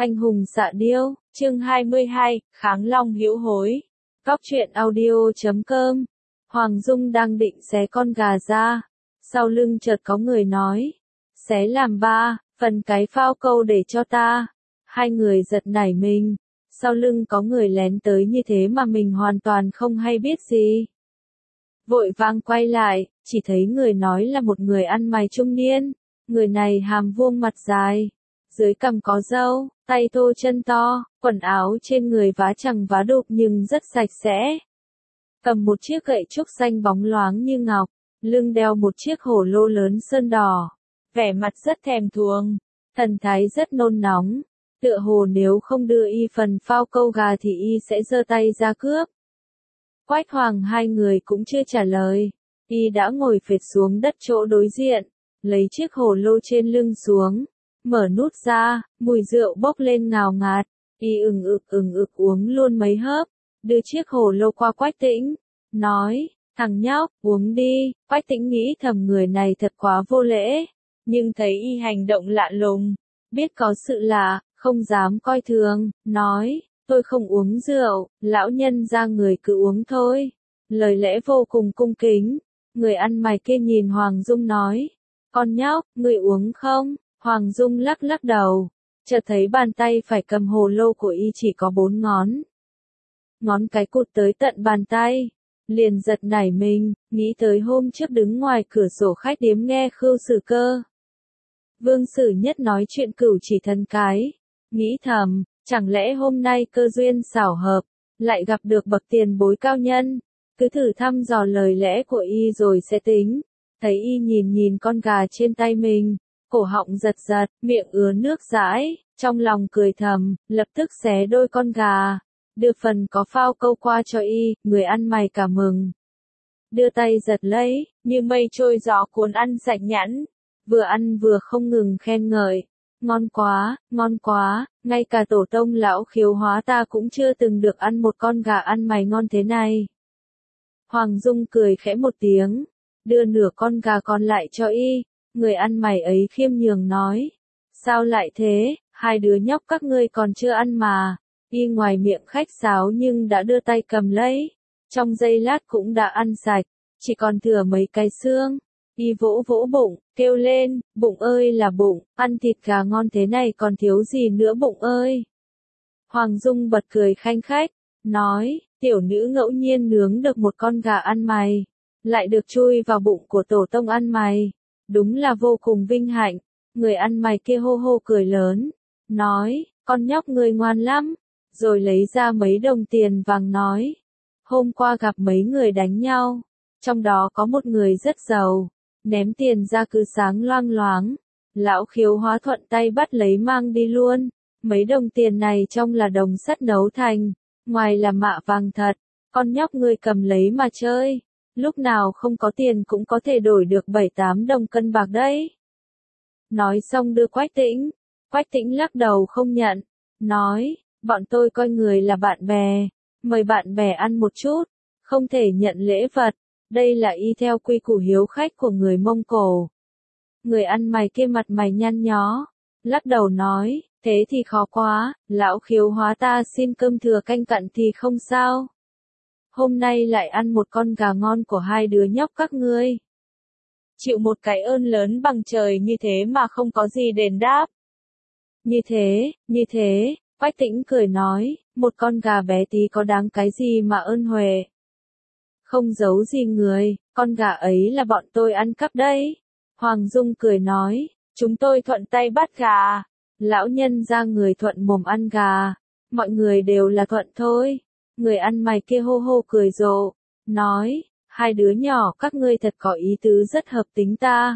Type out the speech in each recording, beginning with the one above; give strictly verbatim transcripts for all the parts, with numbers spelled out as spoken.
Anh hùng xạ điêu, chương hai mươi hai, Kháng Long hữu hối. Góc truyện audio chấm com. Hoàng Dung đang định xé con gà ra. Sau lưng chợt có người nói. Xé làm ba, phần cái phao câu để cho ta. Hai người giật nảy mình. Sau lưng có người lén tới như thế mà mình hoàn toàn không hay biết gì. Vội vàng quay lại, chỉ thấy người nói là một người ăn mày trung niên. Người này hàm vuông mặt dài. Dưới cằm có râu, tay thô chân to, quần áo trên người vá chẳng vá đục nhưng rất sạch sẽ. Cầm một chiếc gậy trúc xanh bóng loáng như ngọc, lưng đeo một chiếc hổ lô lớn sơn đỏ. Vẻ mặt rất thèm thuồng, thần thái rất nôn nóng, tựa hồ nếu không đưa y phần phao câu gà thì y sẽ giơ tay ra cướp. Quách Hoàng hai người cũng chưa trả lời, y đã ngồi phệt xuống đất chỗ đối diện, lấy chiếc hổ lô trên lưng xuống. Mở nút ra, mùi rượu bốc lên ngào ngạt, y ừng ực ừng ực uống luôn mấy hớp, đưa chiếc hồ lô qua Quách Tĩnh, nói, thằng nhóc, uống đi. Quách Tĩnh nghĩ thầm người này thật quá vô lễ, nhưng thấy y hành động lạ lùng, biết có sự lạ, không dám coi thường, nói, tôi không uống rượu, lão nhân ra người cứ uống thôi. Lời lẽ vô cùng cung kính, người ăn mày kia nhìn Hoàng Dung nói, con nhóc, người uống không? Hoàng Dung lắc lắc đầu, chợt thấy bàn tay phải cầm hồ lô của y chỉ có bốn ngón. Ngón cái cụt tới tận bàn tay, liền giật nảy mình, nghĩ tới hôm trước đứng ngoài cửa sổ khách điếm nghe Khưu Sử Cơ. Vương Sử Nhất nói chuyện cửu chỉ thân cái, nghĩ thầm, chẳng lẽ hôm nay cơ duyên xảo hợp, lại gặp được bậc tiền bối cao nhân, cứ thử thăm dò lời lẽ của y rồi sẽ tính. Thấy y nhìn nhìn con gà trên tay mình. Cổ họng giật giật, miệng ứa nước dãi, trong lòng cười thầm, lập tức xé đôi con gà, đưa phần có phao câu qua cho y, người ăn mày cả mừng. Đưa tay giật lấy, như mây trôi gió cuốn ăn sạch nhẵn, vừa ăn vừa không ngừng khen ngợi, ngon quá, ngon quá, ngay cả tổ tông lão Khiếu Hóa ta cũng chưa từng được ăn một con gà ăn mày ngon thế này. Hoàng Dung cười khẽ một tiếng, đưa nửa con gà còn lại cho y. Người ăn mày ấy khiêm nhường nói, sao lại thế, hai đứa nhóc các ngươi còn chưa ăn mà. Y ngoài miệng khách sáo nhưng đã đưa tay cầm lấy, trong giây lát cũng đã ăn sạch, chỉ còn thừa mấy cái xương. Y vỗ vỗ bụng, kêu lên, bụng ơi là bụng, ăn thịt gà ngon thế này còn thiếu gì nữa bụng ơi. Hoàng Dung bật cười khanh khách, nói, tiểu nữ ngẫu nhiên nướng được một con gà ăn mày, lại được chui vào bụng của tổ tông ăn mày. Đúng là vô cùng vinh hạnh. Người ăn mày kia hô hô cười lớn, nói, con nhóc người ngoan lắm, rồi lấy ra mấy đồng tiền vàng nói, hôm qua gặp mấy người đánh nhau, trong đó có một người rất giàu, ném tiền ra cứ sáng loang loáng, lão Khiếu Hóa thuận tay bắt lấy mang đi luôn, mấy đồng tiền này trông là đồng sắt nấu thành, ngoài là mạ vàng thật, con nhóc người cầm lấy mà chơi. Lúc nào không có tiền cũng có thể đổi được bảy tám đồng cân bạc đấy. Nói xong đưa Quách Tĩnh. Quách Tĩnh lắc đầu không nhận. Nói, bọn tôi coi người là bạn bè. Mời bạn bè ăn một chút. Không thể nhận lễ vật. Đây là y theo quy củ hiếu khách của người Mông Cổ. Người ăn mày kia mặt mày nhăn nhó. Lắc đầu nói, thế thì khó quá. Lão Khiếu Hóa ta xin cơm thừa canh cặn thì không sao. Hôm nay lại ăn một con gà ngon của hai đứa nhóc các ngươi. Chịu một cái ơn lớn bằng trời như thế mà không có gì đền đáp. Như thế, như thế, Quách Tĩnh cười nói, một con gà bé tí có đáng cái gì mà ơn huệ. Không giấu gì người, con gà ấy là bọn tôi ăn cắp đấy. Hoàng Dung cười nói, chúng tôi thuận tay bắt gà. Lão nhân ra người thuận mồm ăn gà. Mọi người đều là thuận thôi. Người ăn mày kia hô hô cười rộ, nói, hai đứa nhỏ các ngươi thật có ý tứ rất hợp tính ta.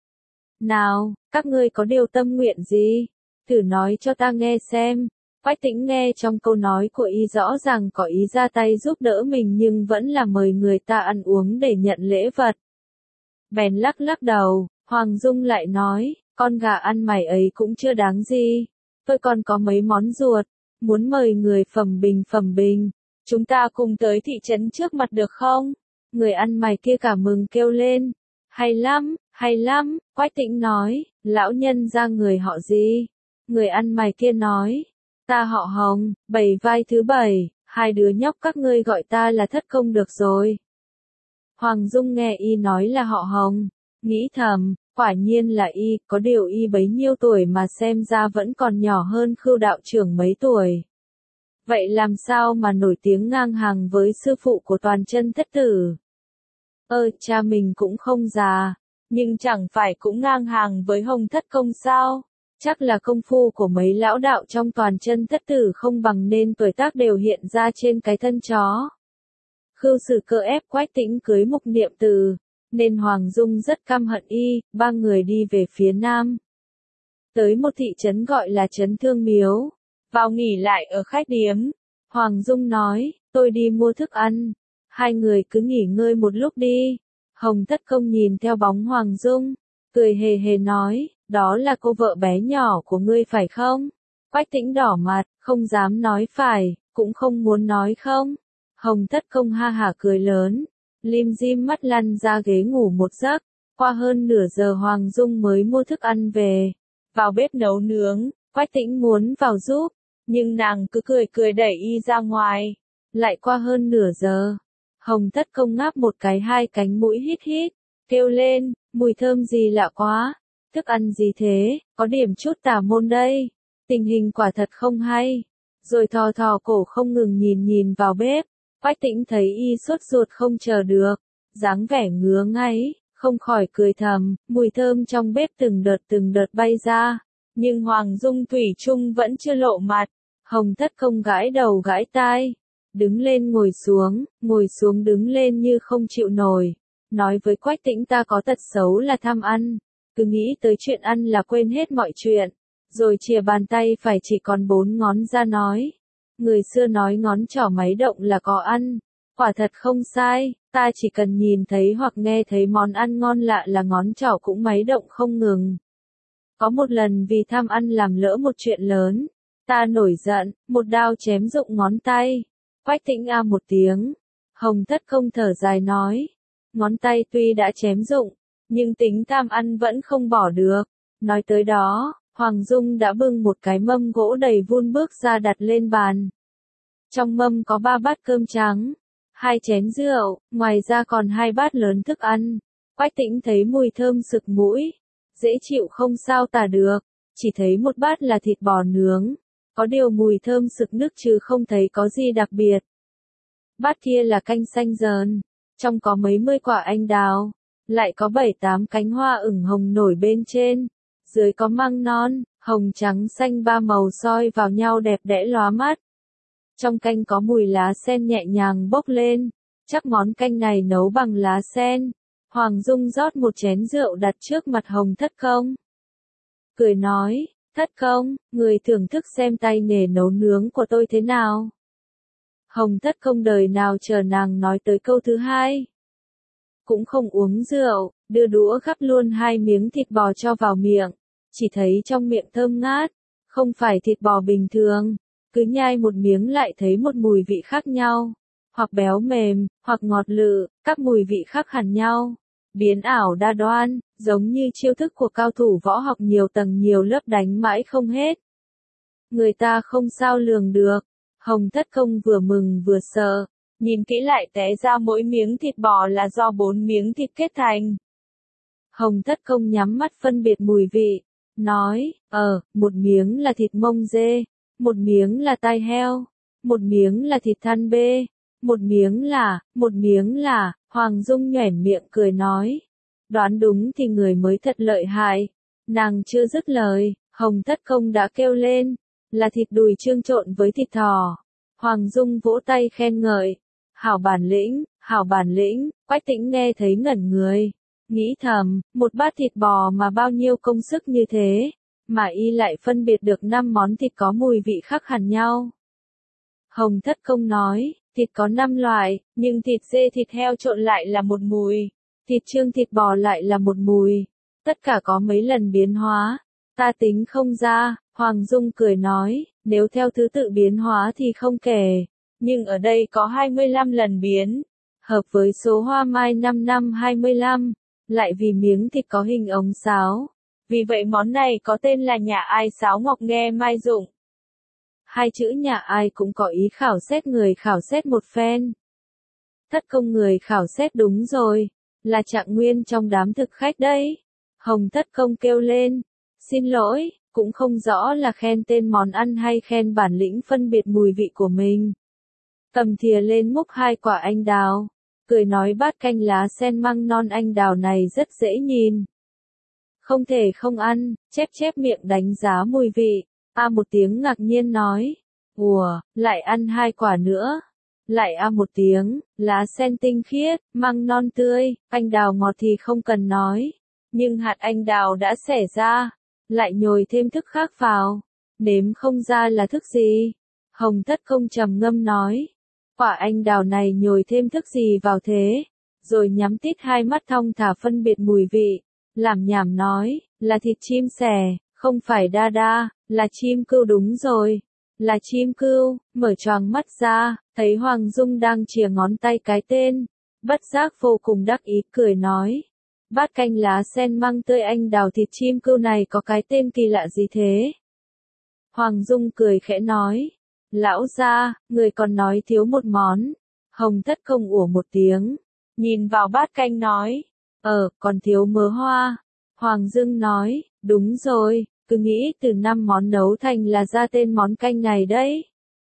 Nào, các ngươi có điều tâm nguyện gì? Thử nói cho ta nghe xem. Quách Tĩnh nghe trong câu nói của y rõ ràng có ý ra tay giúp đỡ mình nhưng vẫn là mời người ta ăn uống để nhận lễ vật. Bèn lắc lắc đầu, Hoàng Dung lại nói, con gà ăn mày ấy cũng chưa đáng gì. Tôi còn có mấy món ruột, muốn mời người phẩm bình phẩm bình. Chúng ta cùng tới thị trấn trước mặt được không? Người ăn mày kia cả mừng kêu lên. Hay lắm, hay lắm, Quách Tĩnh nói, lão nhân ra người họ gì? Người ăn mày kia nói, Ta họ Hồng, bảy vai thứ bảy, hai đứa nhóc các ngươi gọi ta là thất công được rồi. Hoàng Dung nghe y nói là họ Hồng, nghĩ thầm, quả nhiên là y, có điều y bấy nhiêu tuổi mà xem ra vẫn còn nhỏ hơn Khưu đạo trưởng mấy tuổi. Vậy làm sao mà nổi tiếng ngang hàng với sư phụ của Toàn Chân thất tử? Ơ, cha mình cũng không già, nhưng chẳng phải cũng ngang hàng với Hồng thất công sao? Chắc là công phu của mấy lão đạo trong Toàn Chân thất tử không bằng nên tuổi tác đều hiện ra trên cái thân chó. Khưu Sử Cơ ép Quách Tĩnh cưới Mục Niệm Từ, nên Hoàng Dung rất căm hận y, ba người đi về phía nam. Tới một thị trấn gọi là Trấn Thương Miếu, vào nghỉ lại ở khách điếm. Hoàng Dung nói, tôi đi mua thức ăn, hai người cứ nghỉ ngơi một lúc đi. Hồng thất công nhìn theo bóng Hoàng Dung, cười hề hề nói, đó là cô vợ bé nhỏ của ngươi phải không? Quách Tĩnh đỏ mặt, không dám nói phải, cũng không muốn nói không. Hồng thất công ha hả cười lớn, lim dim mắt lăn ra ghế ngủ một giấc. Qua hơn nửa giờ Hoàng Dung mới mua thức ăn về, vào bếp nấu nướng. Quách Tĩnh muốn vào giúp, nhưng nàng cứ cười cười đẩy y ra ngoài. Lại qua hơn nửa giờ, Hồng thất công ngáp một cái hai cánh mũi hít hít, kêu lên, mùi thơm gì lạ quá, thức ăn gì thế, có điểm chút tà môn đây, tình hình quả thật không hay. Rồi thò thò cổ không ngừng nhìn nhìn vào bếp. Quách Tĩnh thấy y sốt ruột không chờ được, dáng vẻ ngứa ngáy, không khỏi cười thầm, mùi thơm trong bếp từng đợt từng đợt bay ra. Nhưng Hoàng Dung thủy chung vẫn chưa lộ mặt. Hồng thất công gãi đầu gãi tai, đứng lên ngồi xuống, ngồi xuống đứng lên như không chịu nổi. Nói với Quách Tĩnh ta có tật xấu là tham ăn, cứ nghĩ tới chuyện ăn là quên hết mọi chuyện. Rồi chìa bàn tay phải chỉ còn bốn ngón ra nói. Người xưa nói ngón trỏ máy động là có ăn, quả thật không sai, ta chỉ cần nhìn thấy hoặc nghe thấy món ăn ngon lạ là ngón trỏ cũng máy động không ngừng. Có một lần vì tham ăn làm lỡ một chuyện lớn, ta nổi giận, một đao chém rụng ngón tay. Quách Tĩnh a một tiếng, Hồng thất công thở dài nói, ngón tay tuy đã chém rụng, nhưng tính tham ăn vẫn không bỏ được. Nói tới đó, Hoàng Dung đã bưng một cái mâm gỗ đầy vun bước ra đặt lên bàn. Trong mâm có ba bát cơm trắng, hai chén rượu, ngoài ra còn hai bát lớn thức ăn. Quách Tĩnh thấy mùi thơm sực mũi, dễ chịu không sao tả được, chỉ thấy một bát là thịt bò nướng, có điều mùi thơm sực nức chứ không thấy có gì đặc biệt. Bát kia là canh xanh dờn, trong có mấy mươi quả anh đào, lại có bảy tám cánh hoa ửng hồng nổi bên trên, dưới có măng non, hồng trắng xanh ba màu soi vào nhau đẹp đẽ lóa mắt. Trong canh có mùi lá sen nhẹ nhàng bốc lên, chắc món canh này nấu bằng lá sen. Hoàng Dung rót một chén rượu đặt trước mặt Hồng thất công. Cười nói, thất công, người thưởng thức xem tay nghề nấu nướng của tôi thế nào. Hồng thất công đời nào chờ nàng nói tới câu thứ hai. Cũng không uống rượu, đưa đũa gắp luôn hai miếng thịt bò cho vào miệng, chỉ thấy trong miệng thơm ngát, không phải thịt bò bình thường, cứ nhai một miếng lại thấy một mùi vị khác nhau, hoặc béo mềm, hoặc ngọt lự, các mùi vị khác hẳn nhau, biến ảo đa đoan, giống như chiêu thức của cao thủ võ học nhiều tầng nhiều lớp đánh mãi không hết. Người ta không sao lường được. Hồng thất công vừa mừng vừa sợ, nhìn kỹ lại té ra mỗi miếng thịt bò là do bốn miếng thịt kết thành. Hồng thất công nhắm mắt phân biệt mùi vị, nói, ờ, một miếng là thịt mông dê, một miếng là tai heo, một miếng là thịt than bê, một miếng là, một miếng là, Hoàng Dung nhoẻn miệng cười nói, đoán đúng thì người mới thật lợi hại. Nàng chưa dứt lời, Hồng thất công đã kêu lên, là thịt đùi trương trộn với thịt thỏ. Hoàng Dung vỗ tay khen ngợi, hảo bản lĩnh, hảo bản lĩnh. Quách Tĩnh nghe thấy ngẩn người, nghĩ thầm, một bát thịt bò mà bao nhiêu công sức như thế, mà y lại phân biệt được năm món thịt có mùi vị khác hẳn nhau. Hồng thất công nói, thịt có năm loại, nhưng thịt dê thịt heo trộn lại là một mùi, thịt trương thịt bò lại là một mùi, tất cả có mấy lần biến hóa, ta tính không ra. Hoàng Dung cười nói, nếu theo thứ tự biến hóa thì không kể, nhưng ở đây có hai mươi lăm lần biến, hợp với số hoa mai năm năm hai mươi lăm, lại vì miếng thịt có hình ống sáo. Vì vậy món này có tên là nhà ai sáo ngọc nghe mai dụng. hai chữ nhà ai cũng có ý khảo xét người khảo xét một phen. Thất công người khảo xét đúng rồi, là Trạng Nguyên trong đám thực khách đấy. Hồng thất công kêu lên, xin lỗi, cũng không rõ là khen tên món ăn hay khen bản lĩnh phân biệt mùi vị của mình. Cầm thìa lên múc hai quả anh đào, cười nói bát canh lá sen măng non anh đào này rất dễ nhìn. Không thể không ăn, chép chép miệng đánh giá mùi vị, a một tiếng ngạc nhiên nói, ủa, lại ăn hai quả nữa. Lại a một tiếng, lá sen tinh khiết, măng non tươi, anh đào ngọt thì không cần nói. Nhưng hạt anh đào đã xẻ ra, lại nhồi thêm thức khác vào, nếm không ra là thức gì. Hồng thất công trầm ngâm nói, quả anh đào này nhồi thêm thức gì vào thế, rồi nhắm tít hai mắt thong thả phân biệt mùi vị, làm nhảm nói, là thịt chim sẻ, không phải đa đa, là chim cưu đúng rồi, là chim cưu. Mở choàng mắt ra, thấy Hoàng Dung đang chìa ngón tay cái tên, bất giác vô cùng đắc ý cười nói, bát canh lá sen măng tươi anh đào thịt chim cưu này có cái tên kỳ lạ gì thế? Hoàng Dung cười khẽ nói, lão gia, người còn nói thiếu một món. Hồng thất công ủa một tiếng, nhìn vào bát canh nói, ờ, còn thiếu mớ hoa. Hoàng Dung nói, đúng rồi, cứ nghĩ từ năm món nấu thành là ra tên món canh này đấy.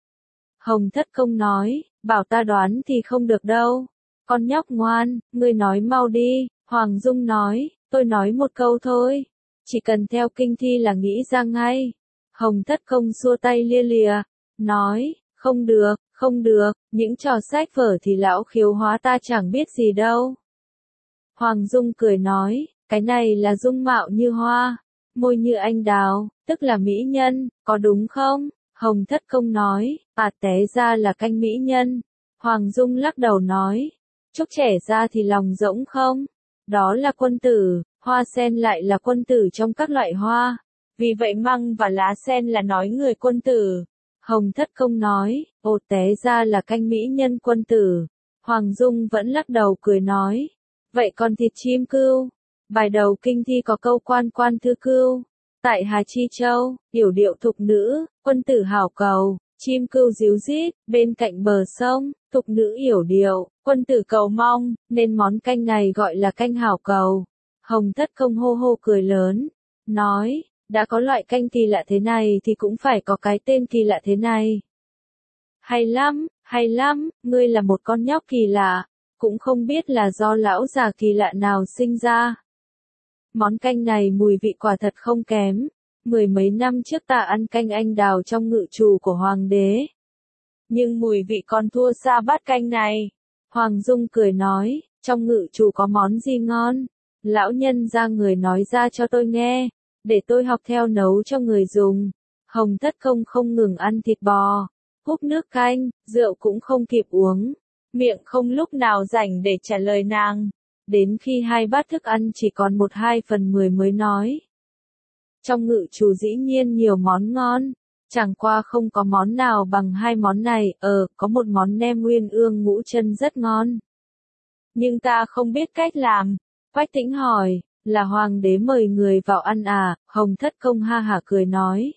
Hồng thất công nói, bảo ta đoán thì không được đâu. Con nhóc ngoan, ngươi nói mau đi. Hoàng Dung nói, tôi nói một câu thôi, chỉ cần theo kinh thi là nghĩ ra ngay. Hồng thất công xua tay lia lìa, nói, không được, không được, những trò sách vở thì lão khiếu hóa ta chẳng biết gì đâu. Hoàng Dung cười nói, cái này là dung mạo như hoa, môi như anh đào, tức là mỹ nhân, có đúng không? Hồng thất công nói, à té ra là canh mỹ nhân. Hoàng Dung lắc đầu nói, chúc trẻ ra thì lòng rỗng không? Đó là quân tử, hoa sen lại là quân tử trong các loại hoa. Vì vậy măng và lá sen là nói người quân tử. Hồng thất công nói, ồ té ra là canh mỹ nhân quân tử. Hoàng Dung vẫn lắc đầu cười nói, vậy còn thịt chim cưu? Bài đầu kinh thi có câu quan quan thư cưu. Tại Hà Chi Châu, yểu điệu thục nữ, quân tử hảo cầu, chim cưu ríu rít, bên cạnh bờ sông, thục nữ yểu điệu, quân tử cầu mong, nên món canh này gọi là canh hảo cầu. Hồng thất công hô hô cười lớn, nói, đã có loại canh kỳ lạ thế này thì cũng phải có cái tên kỳ lạ thế này. Hay lắm, hay lắm, ngươi là một con nhóc kỳ lạ, cũng không biết là do lão già kỳ lạ nào sinh ra. Món canh này mùi vị quả thật không kém. Mười mấy năm trước ta ăn canh anh đào trong ngự trù của hoàng đế. Nhưng mùi vị còn thua xa bát canh này. Hoàng Dung cười nói, trong ngự trù có món gì ngon? Lão nhân ra người nói ra cho tôi nghe, để tôi học theo nấu cho người dùng. Hồng thất công không ngừng ăn thịt bò, húp nước canh, rượu cũng không kịp uống. Miệng không lúc nào rảnh để trả lời nàng. Đến khi hai bát thức ăn chỉ còn một hai phần mười mới nói. Trong ngự trù dĩ nhiên nhiều món ngon, chẳng qua không có món nào bằng hai món này, ờ, có một món nem nguyên ương ngũ chân rất ngon. Nhưng ta không biết cách làm. Quách Tĩnh hỏi, là hoàng đế mời người vào ăn à? Hồng thất công ha hả cười nói.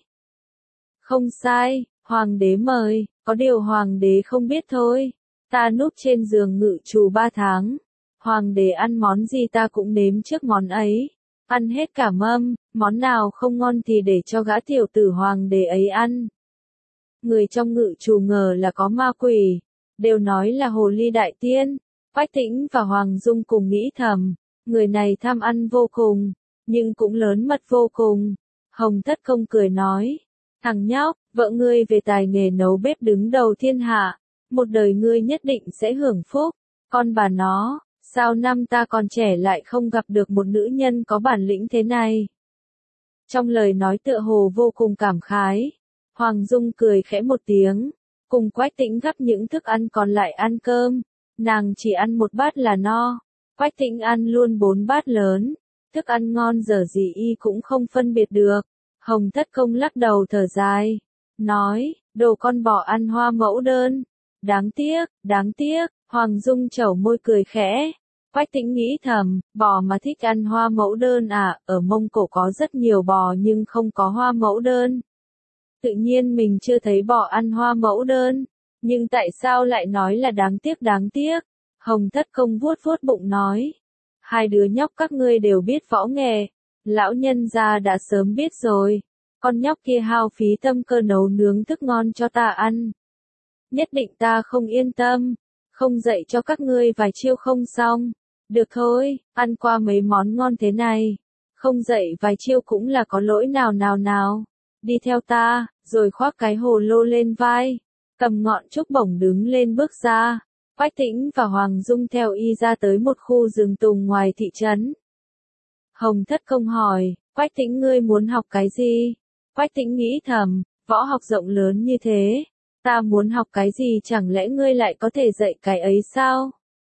Không sai, hoàng đế mời, có điều hoàng đế không biết thôi. Ta núp trên giường ngự trù ba tháng. Hoàng đế ăn món gì ta cũng nếm trước món ấy. Ăn hết cả mâm, món nào không ngon thì để cho gã tiểu tử hoàng đế ấy ăn. Người trong ngự trù ngờ là có ma quỷ, đều nói là hồ ly đại tiên. Quách Tĩnh và Hoàng Dung cùng nghĩ thầm, người này tham ăn vô cùng, nhưng cũng lớn mật vô cùng. Hồng thất công cười nói, thằng nhóc, vợ ngươi về tài nghề nấu bếp đứng đầu thiên hạ, một đời ngươi nhất định sẽ hưởng phúc. Con bà nó, sao năm ta còn trẻ lại không gặp được một nữ nhân có bản lĩnh thế này? Trong lời nói tựa hồ vô cùng cảm khái, Hoàng Dung cười khẽ một tiếng, cùng Quách Tĩnh gắp những thức ăn còn lại ăn cơm. Nàng chỉ ăn một bát là no, Quách Tĩnh ăn luôn bốn bát lớn, thức ăn ngon dở gì y cũng không phân biệt được. Hồng thất công lắc đầu thở dài, nói, đồ con bò ăn hoa mẫu đơn. Đáng tiếc, đáng tiếc, Hoàng Dung chẩu môi cười khẽ. Quách Tĩnh nghĩ thầm, bò mà thích ăn hoa mẫu đơn à, ở Mông Cổ có rất nhiều bò nhưng không có hoa mẫu đơn. Tự nhiên mình chưa thấy bỏ ăn hoa mẫu đơn. Nhưng tại sao lại nói là đáng tiếc đáng tiếc? Hồng Thất Công vuốt vuốt bụng nói. Hai đứa nhóc các ngươi đều biết võ nghệ. Lão nhân gia đã sớm biết rồi. Con nhóc kia hao phí tâm cơ nấu nướng thức ngon cho ta ăn. Nhất định ta không yên tâm. Không dạy cho các ngươi vài chiêu không xong. Được thôi, ăn qua mấy món ngon thế này. Không dạy vài chiêu cũng là có lỗi nào nào nào. Đi theo ta, rồi khoác cái hồ lô lên vai. Cầm ngọn trúc bổng đứng lên bước ra. Quách Tĩnh và Hoàng Dung theo y ra tới một khu rừng tùng ngoài thị trấn. Hồng Thất Công hỏi, Quách Tĩnh ngươi muốn học cái gì? Quách Tĩnh nghĩ thầm, võ học rộng lớn như thế. Ta muốn học cái gì chẳng lẽ ngươi lại có thể dạy cái ấy sao?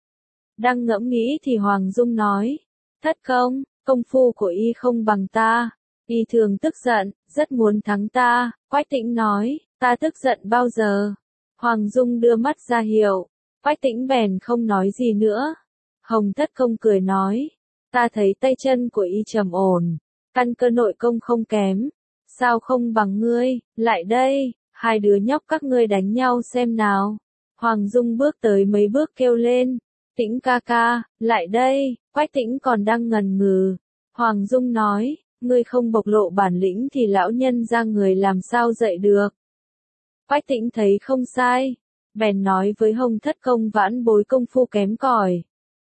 Đang ngẫm nghĩ thì Hoàng Dung nói, Thất Công, công phu của y không bằng ta. Y thường tức giận, rất muốn thắng ta. Quách Tĩnh nói, ta tức giận bao giờ? Hoàng Dung đưa mắt ra hiệu. Quách Tĩnh bèn không nói gì nữa. Hồng Thất Công cười nói, ta thấy tay chân của y trầm ổn, căn cơ nội công không kém. Sao không bằng ngươi, lại đây, hai đứa nhóc các ngươi đánh nhau xem nào. Hoàng Dung bước tới mấy bước kêu lên, Tĩnh ca ca, lại đây. Quách Tĩnh còn đang ngần ngừ. Hoàng Dung nói, ngươi không bộc lộ bản lĩnh thì lão nhân ra người làm sao dạy được. Quách Tĩnh thấy không sai, bèn nói với Hồng Thất Công vãn bối công phu kém cỏi.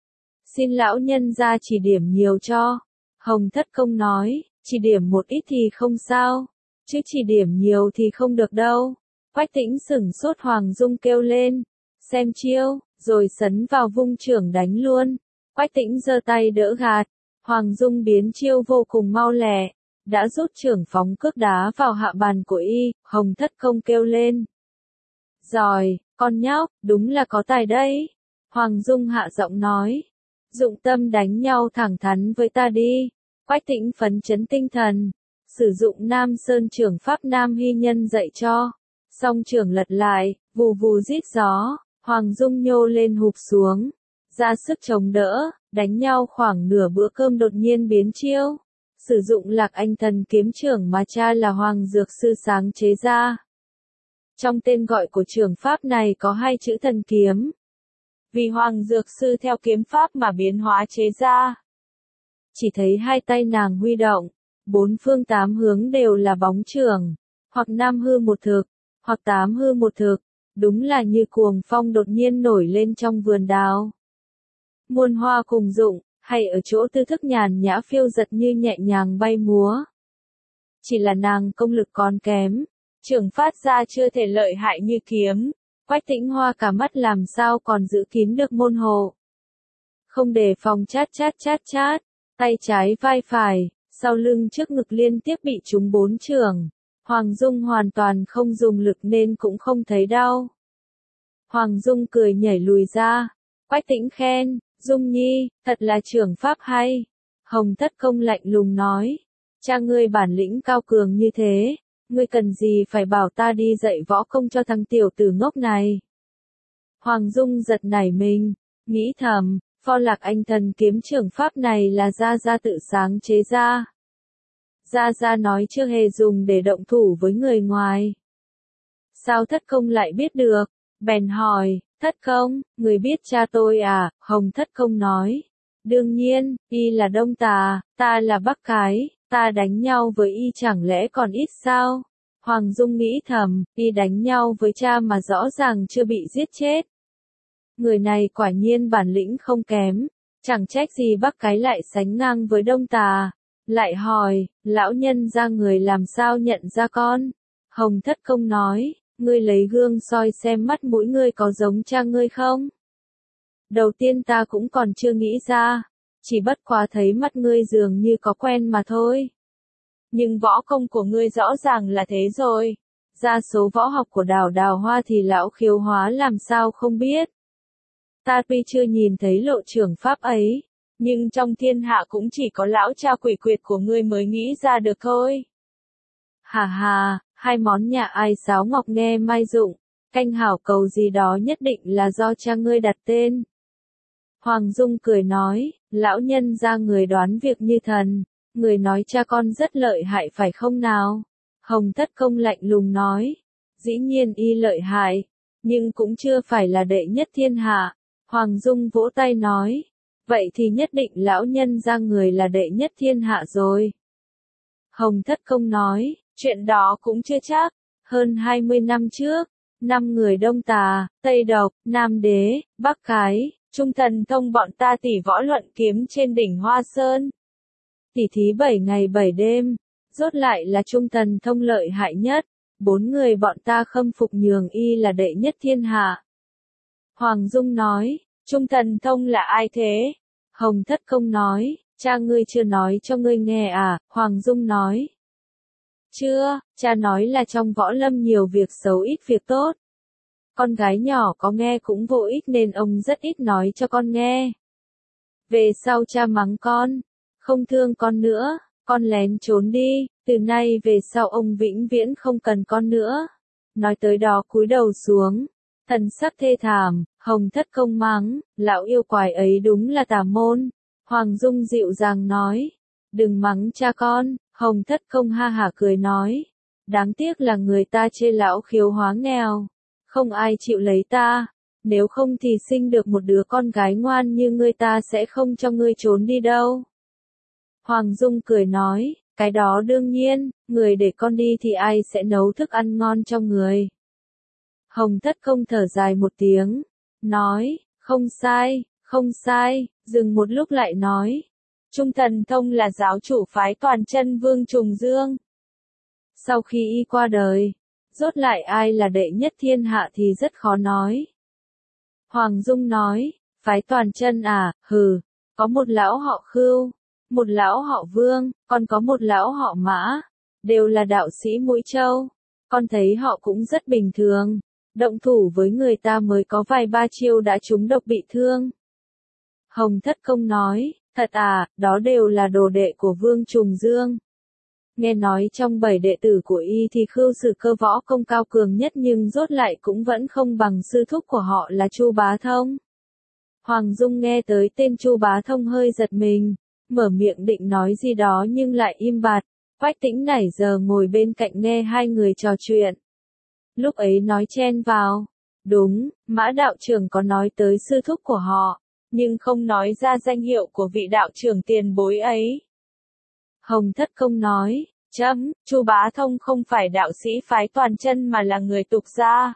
Xin lão nhân ra chỉ điểm nhiều cho. Hồng Thất Công nói, chỉ điểm một ít thì không sao, chứ chỉ điểm nhiều thì không được đâu. Quách Tĩnh sửng sốt. Hoàng Dung kêu lên, xem chiêu, rồi sấn vào vung chưởng đánh luôn. Quách Tĩnh giơ tay đỡ gạt. Hoàng Dung biến chiêu vô cùng mau lẹ, đã rút chưởng phóng cước đá vào hạ bàn của y. Hồng Thất Công kêu lên, giỏi, con nhóc, đúng là có tài đấy. Hoàng Dung hạ giọng nói, dụng tâm đánh nhau thẳng thắn với ta đi. Quách Tĩnh phấn chấn tinh thần, sử dụng Nam Sơn chưởng pháp Nam Hy Nhân dạy cho. Song chưởng lật lại, vù vù rít gió. Hoàng Dung nhô lên hụp xuống, ra sức chống đỡ. Đánh nhau khoảng nửa bữa cơm đột nhiên biến chiêu. Sử dụng Lạc Anh Thần kiếm chưởng mà cha là Hoàng Dược Sư sáng chế ra. Trong tên gọi của chưởng pháp này có hai chữ thần kiếm. Vì Hoàng Dược Sư theo kiếm pháp mà biến hóa chế ra. Chỉ thấy hai tay nàng huy động, bốn phương tám hướng đều là bóng chưởng, hoặc nam hư một thực, hoặc tám hư một thực, đúng là như cuồng phong đột nhiên nổi lên trong vườn đào. Muôn hoa cùng dụng, hay ở chỗ tư thức nhàn nhã phiêu giật như nhẹ nhàng bay múa. Chỉ là nàng công lực còn kém, chưởng phát ra chưa thể lợi hại như kiếm. Quách Tĩnh hoa cả mắt làm sao còn giữ kín được môn hộ. Không đề phòng chát chát chát chát, tay trái vai phải, sau lưng trước ngực liên tiếp bị trúng bốn chưởng. Hoàng Dung hoàn toàn không dùng lực nên cũng không thấy đau. Hoàng Dung cười nhảy lùi ra. Quách Tĩnh khen, Dung Nhi, thật là chưởng pháp hay. Hồng Thất Công lạnh lùng nói, cha ngươi bản lĩnh cao cường như thế, ngươi cần gì phải bảo ta đi dạy võ công cho thằng tiểu tử ngốc này. Hoàng Dung giật nảy mình, nghĩ thầm, Pho Lạc Anh Thần kiếm chưởng pháp này là Gia Gia tự sáng chế ra. Gia Gia nói chưa hề dùng để động thủ với người ngoài. Sao Thất Công lại biết được? Bèn hỏi, Thất Công, người biết cha tôi à? Hồng Thất Công nói, đương nhiên, y là Đông Tà, ta là Bắc Cái, ta đánh nhau với y chẳng lẽ còn ít sao? Hoàng Dung nghĩ thầm, y đánh nhau với cha mà rõ ràng chưa bị giết chết. Người này quả nhiên bản lĩnh không kém, chẳng trách gì Bắc Cái lại sánh ngang với Đông Tà. Lại hỏi, lão nhân ra người làm sao nhận ra con? Hồng Thất Công nói, ngươi lấy gương soi xem mắt mũi ngươi có giống cha ngươi không? Đầu tiên ta cũng còn chưa nghĩ ra, chỉ bất quá thấy mắt ngươi dường như có quen mà thôi. Nhưng võ công của ngươi rõ ràng là thế rồi. Ra số võ học của Đào Đào Hoa thì lão Khiếu Hóa làm sao không biết. Ta tuy chưa nhìn thấy lộ chưởng pháp ấy, nhưng trong thiên hạ cũng chỉ có lão cha quỷ quyệt của ngươi mới nghĩ ra được thôi. Hà hà, hai món nhà ai sáo ngọc nghe mai dụng, canh hảo cầu gì đó nhất định là do cha ngươi đặt tên. Hoàng Dung cười nói, lão nhân ra người đoán việc như thần, người nói cha con rất lợi hại phải không nào? Hồng Thất Công lạnh lùng nói, dĩ nhiên y lợi hại, nhưng cũng chưa phải là đệ nhất thiên hạ. Hoàng Dung vỗ tay nói, vậy thì nhất định lão nhân ra người là đệ nhất thiên hạ rồi. Hồng Thất Công nói, chuyện đó cũng chưa chắc, hơn hai mươi năm trước, năm người Đông Tà, Tây Độc, Nam Đế, Bắc Cái, Trung Thần Thông bọn ta tỉ võ luận kiếm trên đỉnh Hoa Sơn. Tỉ thí bảy ngày bảy đêm, rốt lại là Trung Thần Thông lợi hại nhất, bốn người bọn ta khâm phục nhường y là đệ nhất thiên hạ. Hoàng Dung nói, Trung Thần Thông là ai thế? Hồng Thất Công nói, cha ngươi chưa nói cho ngươi nghe à? Hoàng Dung nói, chưa, cha nói là trong võ lâm nhiều việc xấu ít việc tốt. Con gái nhỏ có nghe cũng vô ích nên ông rất ít nói cho con nghe. Về sau cha mắng con, không thương con nữa, con lén trốn đi, từ nay về sau ông vĩnh viễn không cần con nữa. Nói tới đó cúi đầu xuống, thần sắc thê thảm. Hồng Thất Công mắng, lão yêu quái ấy đúng là tà môn. Hoàng Dung dịu dàng nói, đừng mắng cha con. Hồng Thất Công ha hả cười nói, đáng tiếc là người ta chê lão khiếu hóa nghèo, không ai chịu lấy ta, nếu không thì sinh được một đứa con gái ngoan như ngươi ta sẽ không cho ngươi trốn đi đâu. Hoàng Dung cười nói, cái đó đương nhiên, người để con đi thì ai sẽ nấu thức ăn ngon cho người. Hồng Thất Công thở dài một tiếng, nói, không sai, không sai, dừng một lúc lại nói, Trung Thần Thông là giáo chủ phái Toàn Chân Vương Trùng Dương. Sau khi y qua đời, rốt lại ai là đệ nhất thiên hạ thì rất khó nói. Hoàng Dung nói, phái Toàn Chân à, hừ, có một lão họ Khưu, một lão họ Vương, còn có một lão họ Mã, đều là đạo sĩ mũi trâu. Con thấy họ cũng rất bình thường, động thủ với người ta mới có vài ba chiêu đã trúng độc bị thương. Hồng Thất Công nói, thật à, đó đều là đồ đệ của Vương Trùng Dương. Nghe nói trong bảy đệ tử của y thì Khưu Sử Cơ võ công cao cường nhất nhưng rốt lại cũng vẫn không bằng sư thúc của họ là Chu Bá Thông. Hoàng Dung nghe tới tên Chu Bá Thông hơi giật mình, mở miệng định nói gì đó nhưng lại im bặt. Quách Tĩnh nãy giờ ngồi bên cạnh nghe hai người trò chuyện. Lúc ấy nói chen vào, đúng, Mã đạo trưởng có nói tới sư thúc của họ, nhưng không nói ra danh hiệu của vị đạo trưởng tiền bối ấy. Hồng Thất Công nói, chấm, Chu Bá Thông không phải đạo sĩ phái Toàn Chân mà là người tục gia.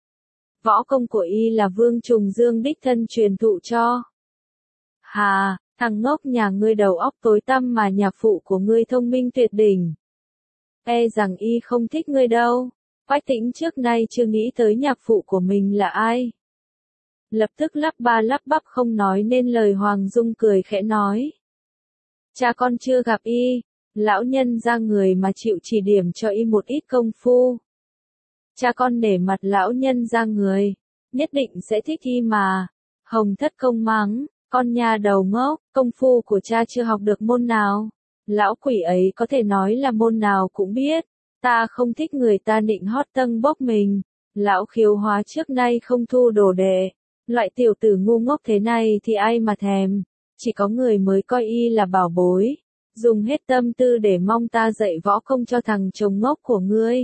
Võ công của y là Vương Trùng Dương đích thân truyền thụ cho. Hà, thằng ngốc nhà ngươi đầu óc tối tăm mà nhà phụ của ngươi thông minh tuyệt đỉnh. E rằng y không thích ngươi đâu. Quách Tĩnh trước nay chưa nghĩ tới nhạc phụ của mình là ai. Lập tức lắp ba lắp bắp không nói nên lời. Hoàng Dung cười khẽ nói, cha con chưa gặp y, lão nhân ra người mà chịu chỉ điểm cho y một ít công phu. Cha con nể mặt lão nhân ra người, nhất định sẽ thích y mà. Hồng Thất Công mắng, con nhà đầu ngốc, công phu của cha chưa học được môn nào. Lão quỷ ấy có thể nói là môn nào cũng biết. Ta không thích người ta nịnh hót tâng bốc mình. Lão khiếu hóa trước nay không thu đồ đệ. Loại tiểu tử ngu ngốc thế này thì ai mà thèm. Chỉ có người mới coi y là bảo bối. Dùng hết tâm tư để mong ta dạy võ công cho thằng chồng ngốc của ngươi.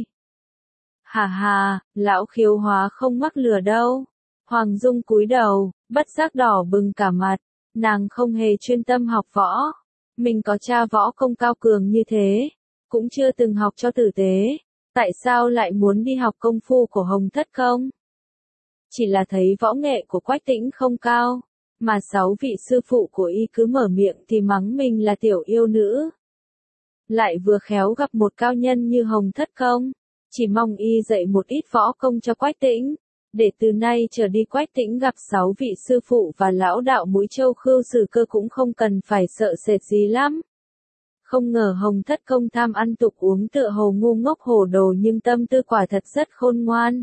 Hà hà, lão khiếu hóa không mắc lừa đâu. Hoàng Dung cúi đầu, bất giác đỏ bừng cả mặt. Nàng không hề chuyên tâm học võ. Mình có cha võ công cao cường như thế, cũng chưa từng học cho tử tế. Tại sao lại muốn đi học công phu của Hồng Thất Công? Chỉ là thấy võ nghệ của Quách Tĩnh không cao, mà sáu vị sư phụ của y cứ mở miệng thì mắng mình là tiểu yêu nữ. Lại vừa khéo gặp một cao nhân như Hồng Thất Công, chỉ mong y dạy một ít võ công cho Quách Tĩnh, để từ nay trở đi Quách Tĩnh gặp sáu vị sư phụ và lão đạo mũi trâu Khưu Sử Cơ cũng không cần phải sợ sệt gì lắm. Không ngờ Hồng Thất Công tham ăn tục uống tựa hồ ngu ngốc hồ đồ nhưng tâm tư quả thật rất khôn ngoan.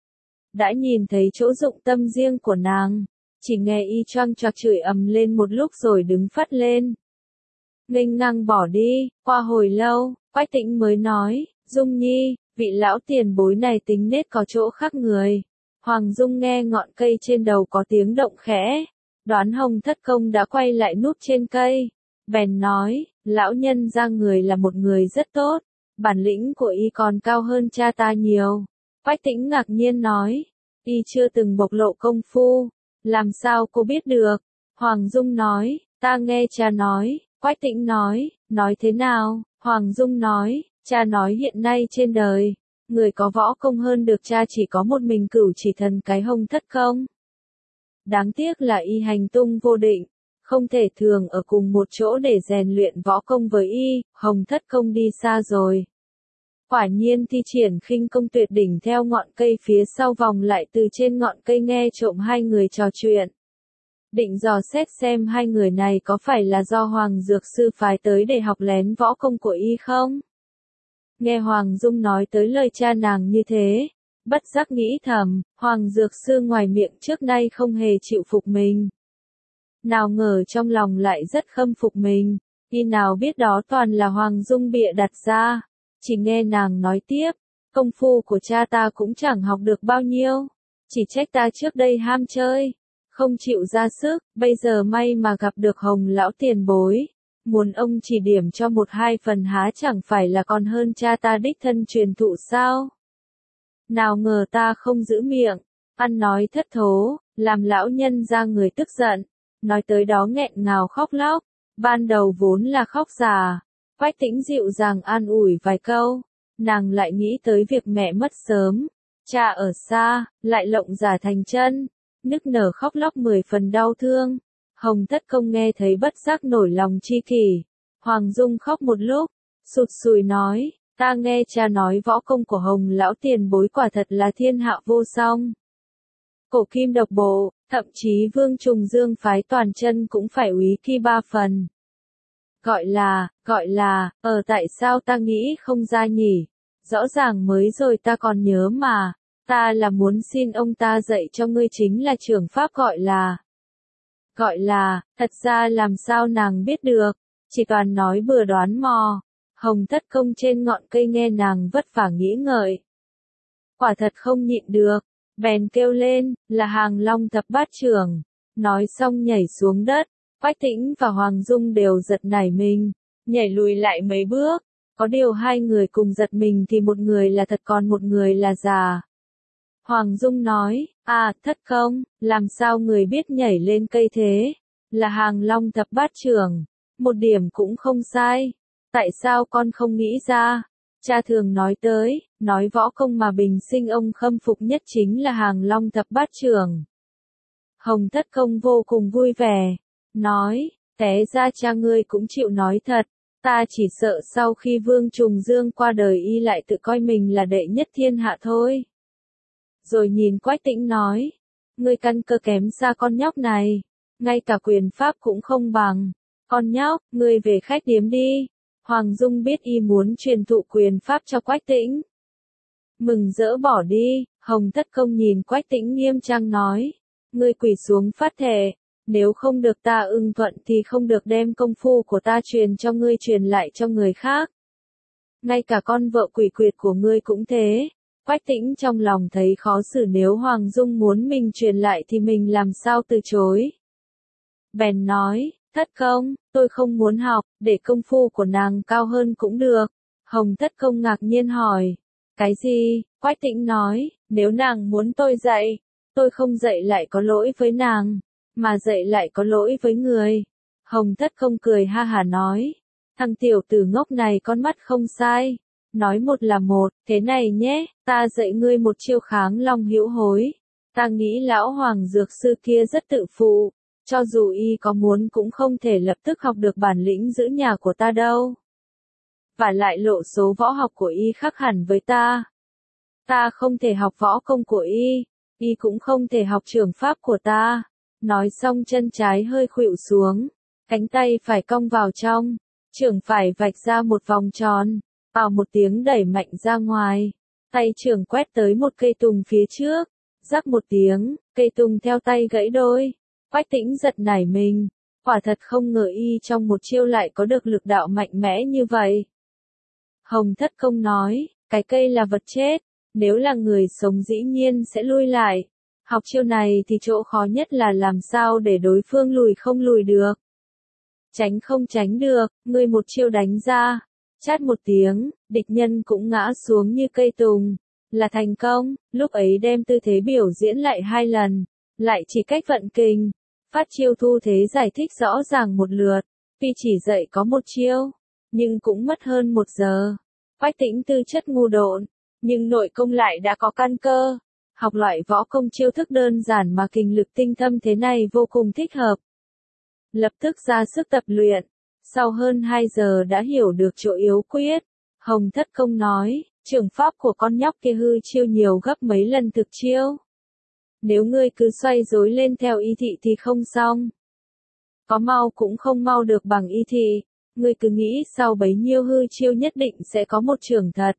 Đã nhìn thấy chỗ dụng tâm riêng của nàng, chỉ nghe y choang choạc chửi ầm lên một lúc rồi đứng phắt lên. Nghênh ngang bỏ đi. Qua hồi lâu, Quách Tĩnh mới nói, Dung Nhi, vị lão tiền bối này tính nết có chỗ khác người. Hoàng Dung nghe ngọn cây trên đầu có tiếng động khẽ, đoán Hồng Thất Công đã quay lại núp trên cây. Bèn nói, lão nhân ra người là một người rất tốt, bản lĩnh của y còn cao hơn cha ta nhiều. Quách Tĩnh ngạc nhiên nói, y chưa từng bộc lộ công phu, làm sao cô biết được? Hoàng Dung nói, ta nghe cha nói. Quách Tĩnh nói, nói thế nào? Hoàng Dung nói, cha nói hiện nay trên đời, người có võ công hơn được cha chỉ có một mình Cửu Chỉ Thần cái Hồng Thất Công. Đáng tiếc là y hành tung vô định, không thể thường ở cùng một chỗ để rèn luyện võ công với y. Hồng Thất Công đi xa rồi. Quả nhiên thi triển khinh công tuyệt đỉnh theo ngọn cây phía sau vòng lại từ trên ngọn cây nghe trộm hai người trò chuyện. Định dò xét xem hai người này có phải là do Hoàng Dược Sư phái tới để học lén võ công của y không? Nghe Hoàng Dung nói tới lời cha nàng như thế, bất giác nghĩ thầm, Hoàng Dược Sư ngoài miệng trước nay không hề chịu phục mình. Nào ngờ trong lòng lại rất khâm phục mình, y nào biết đó toàn là Hoàng Dung bịa đặt ra. Chỉ nghe nàng nói tiếp, công phu của cha ta cũng chẳng học được bao nhiêu, chỉ trách ta trước đây ham chơi, không chịu ra sức, bây giờ may mà gặp được Hồng lão tiền bối, muốn ông chỉ điểm cho một hai phần há chẳng phải là còn hơn cha ta đích thân truyền thụ sao? Nào ngờ ta không giữ miệng, ăn nói thất thố, làm lão nhân ra người tức giận, nói tới đó nghẹn ngào khóc lóc, ban đầu vốn là khóc già. Quách Tĩnh dịu dàng an ủi vài câu, nàng lại nghĩ tới việc mẹ mất sớm, cha ở xa, lại lộng giả thành chân, nức nở khóc lóc mười phần đau thương. Hồng Thất Công nghe thấy bất giác nổi lòng chi kỷ. Hoàng Dung khóc một lúc, sụt sùi nói, ta nghe cha nói võ công của Hồng lão tiền bối quả thật là thiên hạ vô song. Cổ kim độc bộ, thậm chí Vương Trùng Dương phái toàn chân cũng phải úy kỳ ba phần. Gọi là, gọi là, ờ tại sao ta nghĩ không ra nhỉ? Rõ ràng mới rồi ta còn nhớ mà, ta là muốn xin ông ta dạy cho ngươi chính là trường pháp gọi là. Gọi là, thật ra làm sao nàng biết được, chỉ toàn nói bừa đoán mò. Hồng Thất Công trên ngọn cây nghe nàng vất vả nghĩ ngợi. Quả thật không nhịn được, bèn kêu lên, là Hàng Long Thập Bát Trưởng. Nói xong nhảy xuống đất. Quách Tĩnh và Hoàng Dung đều giật nảy mình, nhảy lùi lại mấy bước, có điều hai người cùng giật mình thì một người là thật còn một người là giả. Hoàng Dung nói, à, Thất Công, làm sao người biết nhảy lên cây thế? Là Hàng Long Thập Bát Trưởng, một điểm cũng không sai. Tại sao con không nghĩ ra? Cha thường nói tới, nói võ công mà bình sinh ông khâm phục nhất chính là Hàng Long Thập Bát Trưởng. Hồng Thất Công vô cùng vui vẻ. Nói, té ra cha ngươi cũng chịu nói thật, ta chỉ sợ sau khi Vương Trùng Dương qua đời y lại tự coi mình là đệ nhất thiên hạ thôi. Rồi nhìn Quách Tĩnh nói, ngươi căn cơ kém xa con nhóc này, ngay cả quyền pháp cũng không bằng, con nhóc, ngươi về khách điếm đi. Hoàng Dung biết y muốn truyền thụ quyền pháp cho Quách Tĩnh. Mừng rỡ bỏ đi, Hồng Thất Công nhìn Quách Tĩnh nghiêm trang nói, ngươi quỳ xuống phát thệ. Nếu không được ta ưng thuận thì không được đem công phu của ta truyền cho ngươi truyền lại cho người khác. Ngay cả con vợ quỷ quyệt của ngươi cũng thế. Quách Tĩnh trong lòng thấy khó xử, nếu Hoàng Dung muốn mình truyền lại thì mình làm sao từ chối. Bèn nói, Thất Công, tôi không muốn học, để công phu của nàng cao hơn cũng được. Hồng Thất Công ngạc nhiên hỏi, cái gì? Quách Tĩnh nói, nếu nàng muốn tôi dạy, tôi không dạy lại có lỗi với nàng. Mà dạy lại có lỗi với người. Hồng Thất Công cười ha hả nói, thằng tiểu tử ngốc này con mắt không sai, nói một là một, thế này nhé, ta dạy ngươi một chiêu kháng long hữu hối. Ta nghĩ lão Hoàng Dược Sư kia rất tự phụ, cho dù y có muốn cũng không thể lập tức học được bản lĩnh giữ nhà của ta đâu. Và lại lộ số võ học của y khác hẳn với ta. Ta không thể học võ công của y, y cũng không thể học trường pháp của ta. Nói xong chân trái hơi khuỵu xuống, cánh tay phải cong vào trong, trưởng phải vạch ra một vòng tròn, vào một tiếng đẩy mạnh ra ngoài, tay trưởng quét tới một cây tùng phía trước, rắc một tiếng, cây tùng theo tay gãy đôi. Quách Tĩnh giật nảy mình, quả thật không ngờ y trong một chiêu lại có được lực đạo mạnh mẽ như vậy. Hồng Thất Công nói, cái cây là vật chết, nếu là người sống dĩ nhiên sẽ lui lại. Học chiêu này thì chỗ khó nhất là làm sao để đối phương lùi không lùi được. Tránh không tránh được, ngươi một chiêu đánh ra, Chát một tiếng, địch nhân cũng ngã xuống như cây tùng. Là thành công, lúc ấy đem tư thế biểu diễn lại hai lần, lại chỉ cách vận kình. Phát chiêu thu thế giải thích rõ ràng một lượt, tuy chỉ dạy có một chiêu, nhưng cũng mất hơn một giờ. Quách Tĩnh tư chất ngu độn, nhưng nội công lại đã có căn cơ. Học loại võ công chiêu thức đơn giản mà kình lực tinh thâm thế này vô cùng thích hợp. Lập tức ra sức tập luyện, sau hơn hai giờ đã hiểu được chỗ yếu quyết. Hồng Thất Công nói, trường pháp của con nhóc kia hư chiêu nhiều gấp mấy lần thực chiêu. Nếu ngươi cứ xoay rối lên theo Y Thị thì không xong. Có mau cũng không mau được bằng Y Thị, ngươi cứ nghĩ sau bấy nhiêu hư chiêu nhất định sẽ có một trường thật.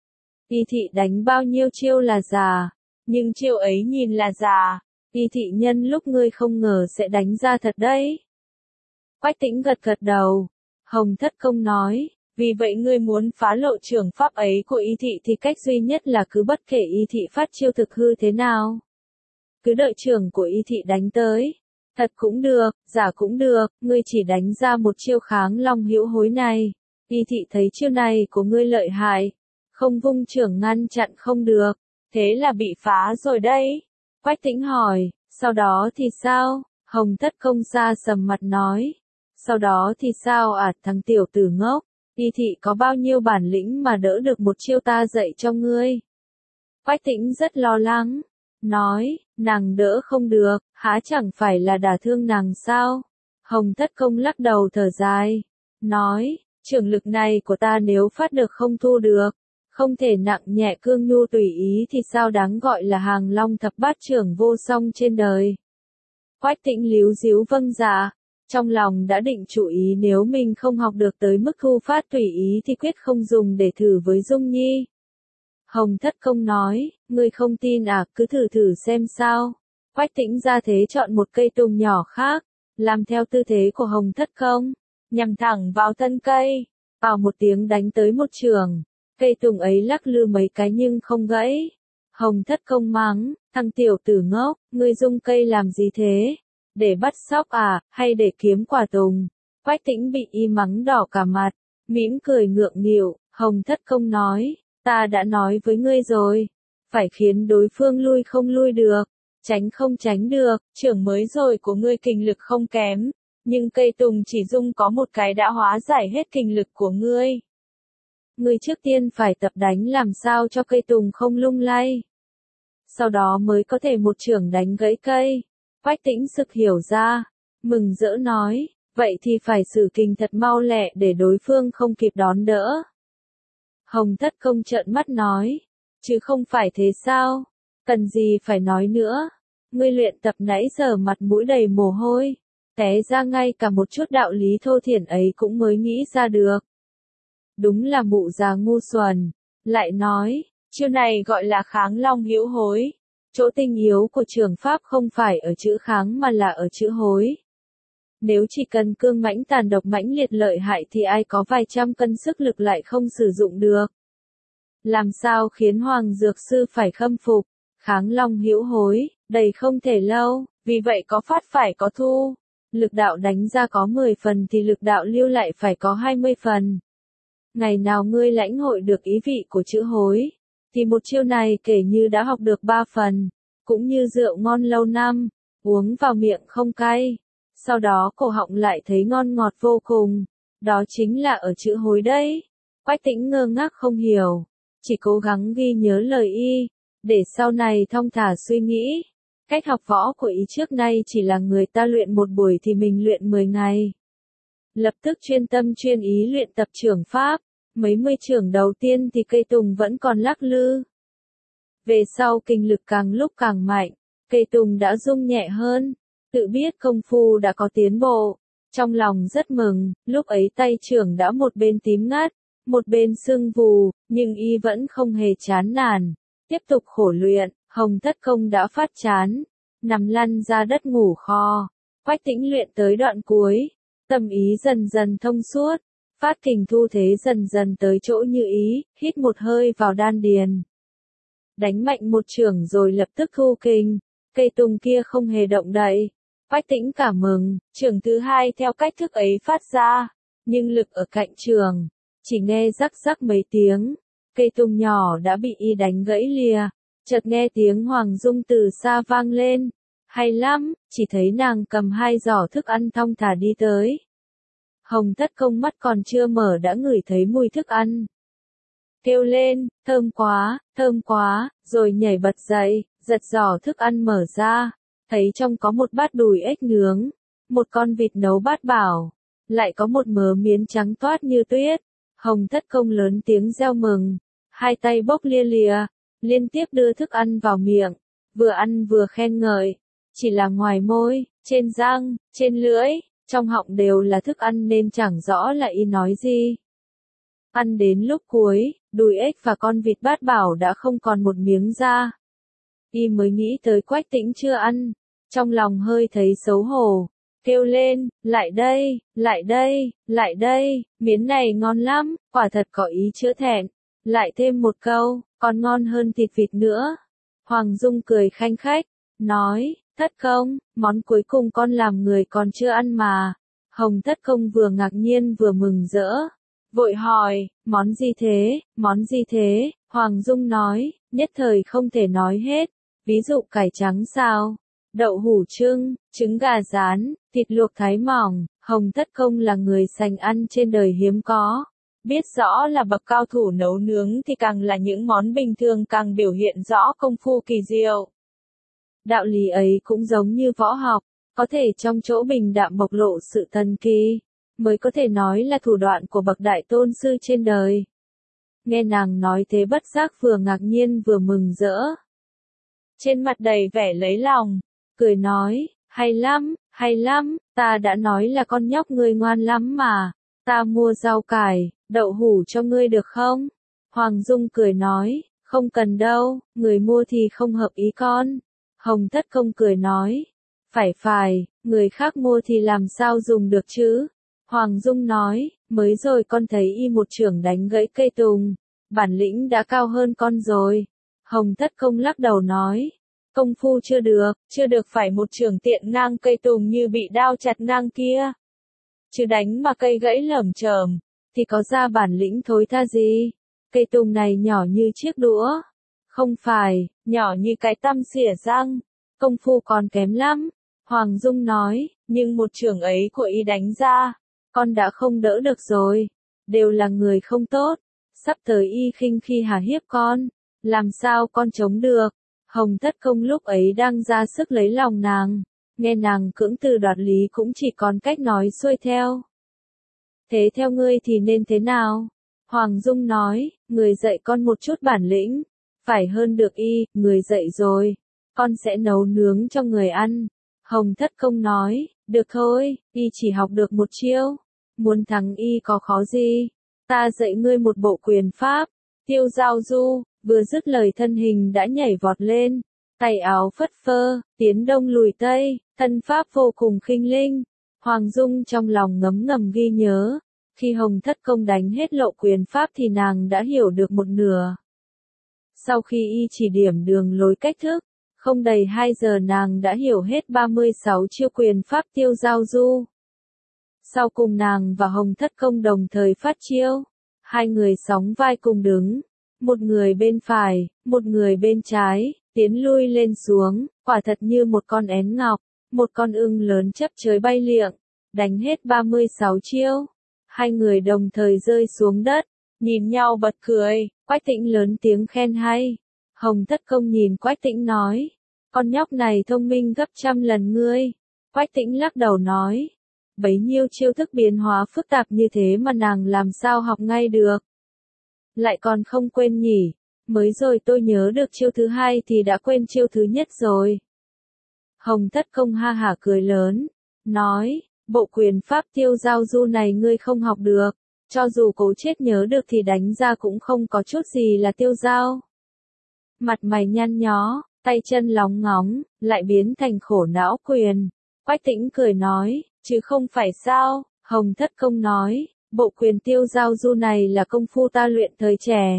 Y Thị đánh bao nhiêu chiêu là già, nhưng chiêu ấy nhìn là già, Y Thị nhân lúc ngươi không ngờ sẽ đánh ra thật đấy. Quách Tĩnh gật gật đầu. Hồng Thất Công nói, vì vậy ngươi muốn phá lộ trường pháp ấy của Y Thị thì cách duy nhất là cứ bất kể Y Thị phát chiêu thực hư thế nào. Cứ đợi trường của Y Thị đánh tới. Thật cũng được, giả cũng được, ngươi chỉ đánh ra một chiêu kháng long hữu hối này. Y Thị thấy chiêu này của ngươi lợi hại, không vung trưởng ngăn chặn không được, thế là bị phá rồi đấy. Quách Tĩnh hỏi, sau đó thì sao? Hồng Thất Công xa sầm mặt nói. Sau đó thì sao à, thằng tiểu tử ngốc, Y Thị có bao nhiêu bản lĩnh mà đỡ được một chiêu ta dạy cho ngươi? Quách Tĩnh rất lo lắng, nói, nàng đỡ không được, há chẳng phải là đả thương nàng sao? Hồng Thất Công lắc đầu thở dài, nói, trường lực này của ta nếu phát được không thu được, không thể nặng nhẹ cương nhu tùy ý thì sao đáng gọi là hàng long thập bát trưởng vô song trên đời. Quách Tĩnh líu díu vâng dạ, trong lòng đã định chủ ý nếu mình không học được tới mức thu phát tùy ý thì quyết không dùng để thử với Dung Nhi. Hồng Thất Công nói, ngươi không tin à, cứ thử thử xem sao. Quách Tĩnh ra thế chọn một cây tùng nhỏ khác, làm theo tư thế của Hồng Thất Công, nhằm thẳng vào thân cây, vào một tiếng đánh tới một trường. Cây tùng ấy lắc lư mấy cái nhưng không gãy. Hồng Thất Công mắng, thằng tiểu tử ngốc, ngươi dung cây làm gì thế? Để bắt sóc à, hay để kiếm quả tùng? Quách Tĩnh bị y mắng đỏ cả mặt, mỉm cười ngượng nghịu. Hồng Thất Công nói, ta đã nói với ngươi rồi, phải khiến đối phương lui không lui được, tránh không tránh được. Trưởng mới rồi của ngươi kình lực không kém, nhưng cây tùng chỉ dung có một cái đã hóa giải hết kình lực của ngươi. Ngươi trước tiên phải tập đánh làm sao cho cây tùng không lung lay, sau đó mới có thể một chưởng đánh gãy cây. Quách Tĩnh sực hiểu ra, mừng rỡ nói, vậy thì phải sử kình thật mau lẹ để đối phương không kịp đón đỡ. Hồng Thất Công trợn mắt nói, chứ không phải thế sao, cần gì phải nói nữa, ngươi luyện tập nãy giờ mặt mũi đầy mồ hôi, té ra ngay cả một chút đạo lý thô thiển ấy cũng mới nghĩ ra được. Đúng là mụ già ngu xuẩn. Lại nói, chiêu này gọi là kháng long hữu hối. Chỗ tinh yếu của trường pháp không phải ở chữ kháng mà là ở chữ hối. Nếu chỉ cần cương mãnh tàn độc mãnh liệt lợi hại thì ai có vài trăm cân sức lực lại không sử dụng được. Làm sao khiến Hoàng Dược Sư phải khâm phục, kháng long hữu hối, đầy không thể lâu, vì vậy có phát phải có thu. Lực đạo đánh ra có mười phần thì lực đạo lưu lại phải có hai mươi phần. Ngày nào ngươi lãnh hội được ý vị của chữ hối, thì một chiêu này kể như đã học được ba phần, cũng như rượu ngon lâu năm, uống vào miệng không cay, sau đó cổ họng lại thấy ngon ngọt vô cùng, đó chính là ở chữ hối đấy. Quách Tĩnh ngơ ngác không hiểu, chỉ cố gắng ghi nhớ lời y, để sau này thong thả suy nghĩ. Cách học võ của y trước nay chỉ là người ta luyện một buổi thì mình luyện mười ngày. Lập tức chuyên tâm chuyên ý luyện tập trưởng pháp, mấy mươi trưởng đầu tiên thì cây tùng vẫn còn lắc lư. Về sau kinh lực càng lúc càng mạnh, cây tùng đã rung nhẹ hơn, tự biết công phu đã có tiến bộ. Trong lòng rất mừng, lúc ấy tay trưởng đã một bên tím ngắt, một bên sưng vù, nhưng y vẫn không hề chán nản, tiếp tục khổ luyện. Hồng Thất Công đã phát chán, nằm lăn ra đất ngủ kho. Quách Tĩnh luyện tới đoạn cuối, tâm ý dần dần thông suốt, phát kình thu thế dần dần tới chỗ như ý, hít một hơi vào đan điền. Đánh mạnh một chưởng rồi lập tức thu kình, cây tùng kia không hề động đậy. Quách Tĩnh cảm mừng, chưởng thứ hai theo cách thức ấy phát ra, nhưng lực ở cạnh chưởng, chỉ nghe rắc rắc mấy tiếng, cây tùng nhỏ đã bị y đánh gãy lìa, chợt nghe tiếng Hoàng Dung từ xa vang lên, hay lắm, chỉ thấy nàng cầm hai giỏ thức ăn thong thả đi tới. Hồng Thất Công mắt còn chưa mở đã ngửi thấy mùi thức ăn. Kêu lên, thơm quá, thơm quá, rồi nhảy bật dậy, giật giỏ thức ăn mở ra, thấy trong có một bát đùi ếch nướng, một con vịt nấu bát bảo, lại có một mớ miến trắng toát như tuyết. Hồng Thất Công lớn tiếng reo mừng, hai tay bốc lia lìa, liên tiếp đưa thức ăn vào miệng, vừa ăn vừa khen ngợi, chỉ là ngoài môi, trên răng, trên lưỡi, trong họng đều là thức ăn nên chẳng rõ là y nói gì. Ăn đến lúc cuối, đùi ếch và con vịt bát bảo đã không còn một miếng da. Y mới nghĩ tới Quách Tĩnh chưa ăn, trong lòng hơi thấy xấu hổ, kêu lên, lại đây, lại đây, lại đây, miến này ngon lắm, quả thật có ý chữa thẹn. Lại thêm một câu, còn ngon hơn thịt vịt nữa. Hoàng Dung cười khanh khách, nói, Thất Công, món cuối cùng con làm người còn chưa ăn mà. Hồng Thất Công vừa ngạc nhiên vừa mừng rỡ, vội hỏi, món gì thế, món gì thế? Hoàng Dung nói, nhất thời không thể nói hết, ví dụ cải trắng xào, đậu hủ trưng, trứng gà rán, thịt luộc thái mỏng. Hồng Thất Công là người sành ăn trên đời hiếm có, biết rõ là bậc cao thủ nấu nướng thì càng là những món bình thường càng biểu hiện rõ công phu kỳ diệu. Đạo lý ấy cũng giống như võ học, có thể trong chỗ bình đạm bộc lộ sự thần kỳ, mới có thể nói là thủ đoạn của bậc đại tôn sư trên đời. Nghe nàng nói thế bất giác vừa ngạc nhiên vừa mừng rỡ. Trên mặt đầy vẻ lấy lòng, cười nói, hay lắm, hay lắm, ta đã nói là con nhóc ngươi ngoan lắm mà, ta mua rau cải, đậu hủ cho ngươi được không? Hoàng Dung cười nói, không cần đâu, người mua thì không hợp ý con. Hồng Thất Công cười nói, phải phải, người khác mua thì làm sao dùng được chứ? Hoàng Dung nói, mới rồi con thấy y một chưởng đánh gãy cây tùng, bản lĩnh đã cao hơn con rồi. Hồng Thất Công lắc đầu nói, công phu chưa được, chưa được phải một chưởng tiện ngang cây tùng như bị đao chặt ngang kia. Chứ đánh mà cây gãy lởm chởm, thì có ra bản lĩnh thối tha gì? Cây tùng này nhỏ như chiếc đũa. Không phải, nhỏ như cái tăm xỉa răng. Công phu còn kém lắm. Hoàng Dung nói, nhưng một chưởng ấy của y đánh ra, con đã không đỡ được rồi. Đều là người không tốt. Sắp tới y khinh khi hà hiếp con. Làm sao con chống được? Hồng Thất Công lúc ấy đang ra sức lấy lòng nàng. Nghe nàng cưỡng từ đoạt lý cũng chỉ còn cách nói xuôi theo. Thế theo ngươi thì nên thế nào? Hoàng Dung nói, người dạy con một chút bản lĩnh, phải hơn được y, người dạy rồi, con sẽ nấu nướng cho người ăn. Hồng Thất Công nói, được thôi, y chỉ học được một chiêu, muốn thắng y có khó gì, ta dạy ngươi một bộ quyền pháp. Tiêu Giao Du, vừa dứt lời thân hình đã nhảy vọt lên, tay áo phất phơ, tiến đông lùi tây, thân pháp vô cùng khinh linh. Hoàng Dung trong lòng ngấm ngầm ghi nhớ, khi Hồng Thất Công đánh hết lộ quyền pháp thì nàng đã hiểu được một nửa. Sau khi y chỉ điểm đường lối cách thức, không đầy hai giờ nàng đã hiểu hết ba mươi sáu chiêu quyền pháp Tiêu Giao Du. Sau cùng nàng và Hồng Thất Công đồng thời phát chiêu, hai người sóng vai cùng đứng, một người bên phải, một người bên trái, tiến lui lên xuống, quả thật như một con én ngọc, một con ưng lớn chấp chới bay liệng, đánh hết ba mươi sáu chiêu. Hai người đồng thời rơi xuống đất, nhìn nhau bật cười, Quách Tĩnh lớn tiếng khen hay. Hồng Thất Công nhìn Quách Tĩnh nói, con nhóc này thông minh gấp trăm lần ngươi. Quách Tĩnh lắc đầu nói, bấy nhiêu chiêu thức biến hóa phức tạp như thế mà nàng làm sao học ngay được. Lại còn không quên nhỉ, mới rồi tôi nhớ được chiêu thứ hai thì đã quên chiêu thứ nhất rồi. Hồng Thất Công ha hả cười lớn, nói, bộ quyền pháp Tiêu Giao Du này ngươi không học được, cho dù cố chết nhớ được thì đánh ra cũng không có chút gì là tiêu dao. Mặt mày nhăn nhó, tay chân lóng ngóng, lại biến thành khổ não quyền. Quách Tĩnh cười nói, chứ không phải sao? Hồng Thất Công nói, bộ quyền Tiêu Giao Du này là công phu ta luyện thời trẻ.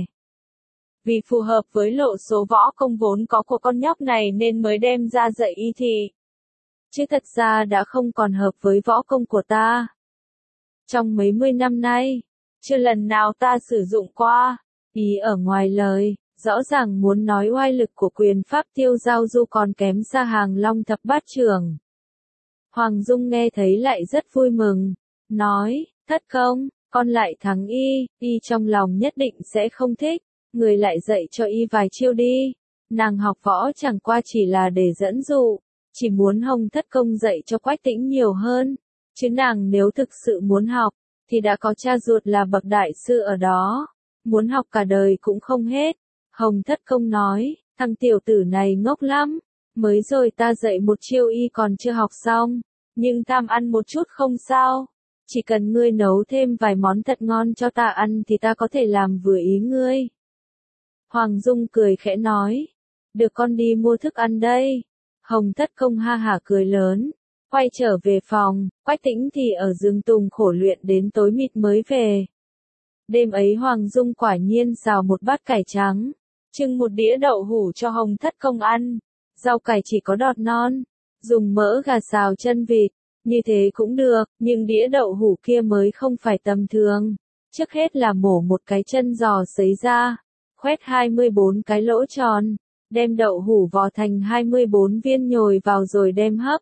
Vì phù hợp với lộ số võ công vốn có của con nhóc này nên mới đem ra dạy y thì. Chứ thật ra đã không còn hợp với võ công của ta. Trong mấy mươi năm nay, chưa lần nào ta sử dụng qua. Ý ở ngoài lời, rõ ràng muốn nói oai lực của quyền pháp tiêu giao du còn kém xa Hàng Long thập bát trưởng. Hoàng Dung nghe thấy lại rất vui mừng, nói, thất công, con lại thắng y, y trong lòng nhất định sẽ không thích, người lại dạy cho y vài chiêu đi. Nàng học võ chẳng qua chỉ là để dẫn dụ, chỉ muốn Hồng thất công dạy cho Quách Tĩnh nhiều hơn, chứ nàng nếu thực sự muốn học, thì đã có cha ruột là bậc đại sư ở đó, muốn học cả đời cũng không hết. Hồng thất công nói, thằng tiểu tử này ngốc lắm, mới rồi ta dạy một chiêu y còn chưa học xong, nhưng tham ăn một chút không sao, chỉ cần ngươi nấu thêm vài món thật ngon cho ta ăn thì ta có thể làm vừa ý ngươi. Hoàng Dung cười khẽ nói, được con đi mua thức ăn đây. Hồng thất công ha hả cười lớn, quay trở về phòng, Quách Tĩnh thì ở rừng tùng khổ luyện đến tối mịt mới về. Đêm ấy Hoàng Dung quả nhiên xào một bát cải trắng, trưng một đĩa đậu hũ cho Hồng thất công ăn, rau cải chỉ có đọt non, dùng mỡ gà xào chân vịt, như thế cũng được, nhưng đĩa đậu hũ kia mới không phải tầm thường. Trước hết là mổ một cái chân giò sấy ra, khoét hai mươi bốn cái lỗ tròn, đem đậu hũ vò thành hai mươi bốn viên nhồi vào rồi đem hấp.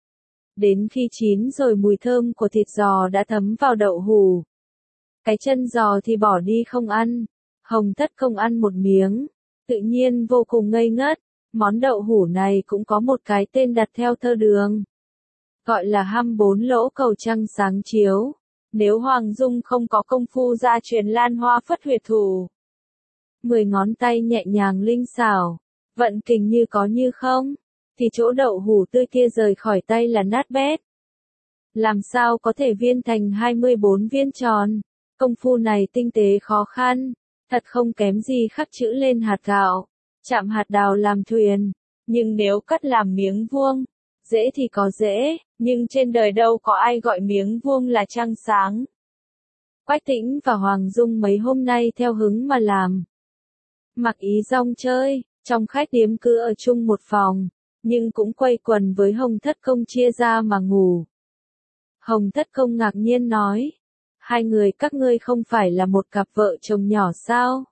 Đến khi chín rồi mùi thơm của thịt giò đã thấm vào đậu hũ. Cái chân giò thì bỏ đi không ăn. Hồng thất công ăn một miếng, tự nhiên vô cùng ngây ngất. Món đậu hũ này cũng có một cái tên đặt theo thơ đường, gọi là hăm bốn lỗ cầu trăng sáng chiếu. Nếu Hoàng Dung không có công phu gia truyền lan hoa phất huyệt thủ, mười ngón tay nhẹ nhàng linh xảo, vận kình như có như không, thì chỗ đậu hũ tươi kia rời khỏi tay là nát bét. Làm sao có thể viên thành hai mươi bốn viên tròn? Công phu này tinh tế khó khăn, thật không kém gì khắc chữ lên hạt gạo, chạm hạt đào làm thuyền. Nhưng nếu cắt làm miếng vuông, dễ thì có dễ, nhưng trên đời đâu có ai gọi miếng vuông là trăng sáng. Quách Tĩnh và Hoàng Dung mấy hôm nay theo hứng mà làm. Mặc ý rong chơi, trong khách điếm cứ ở chung một phòng, nhưng cũng quây quần với Hồng thất công chia ra mà ngủ. Hồng thất công ngạc nhiên nói, hai người các ngươi không phải là một cặp vợ chồng nhỏ sao?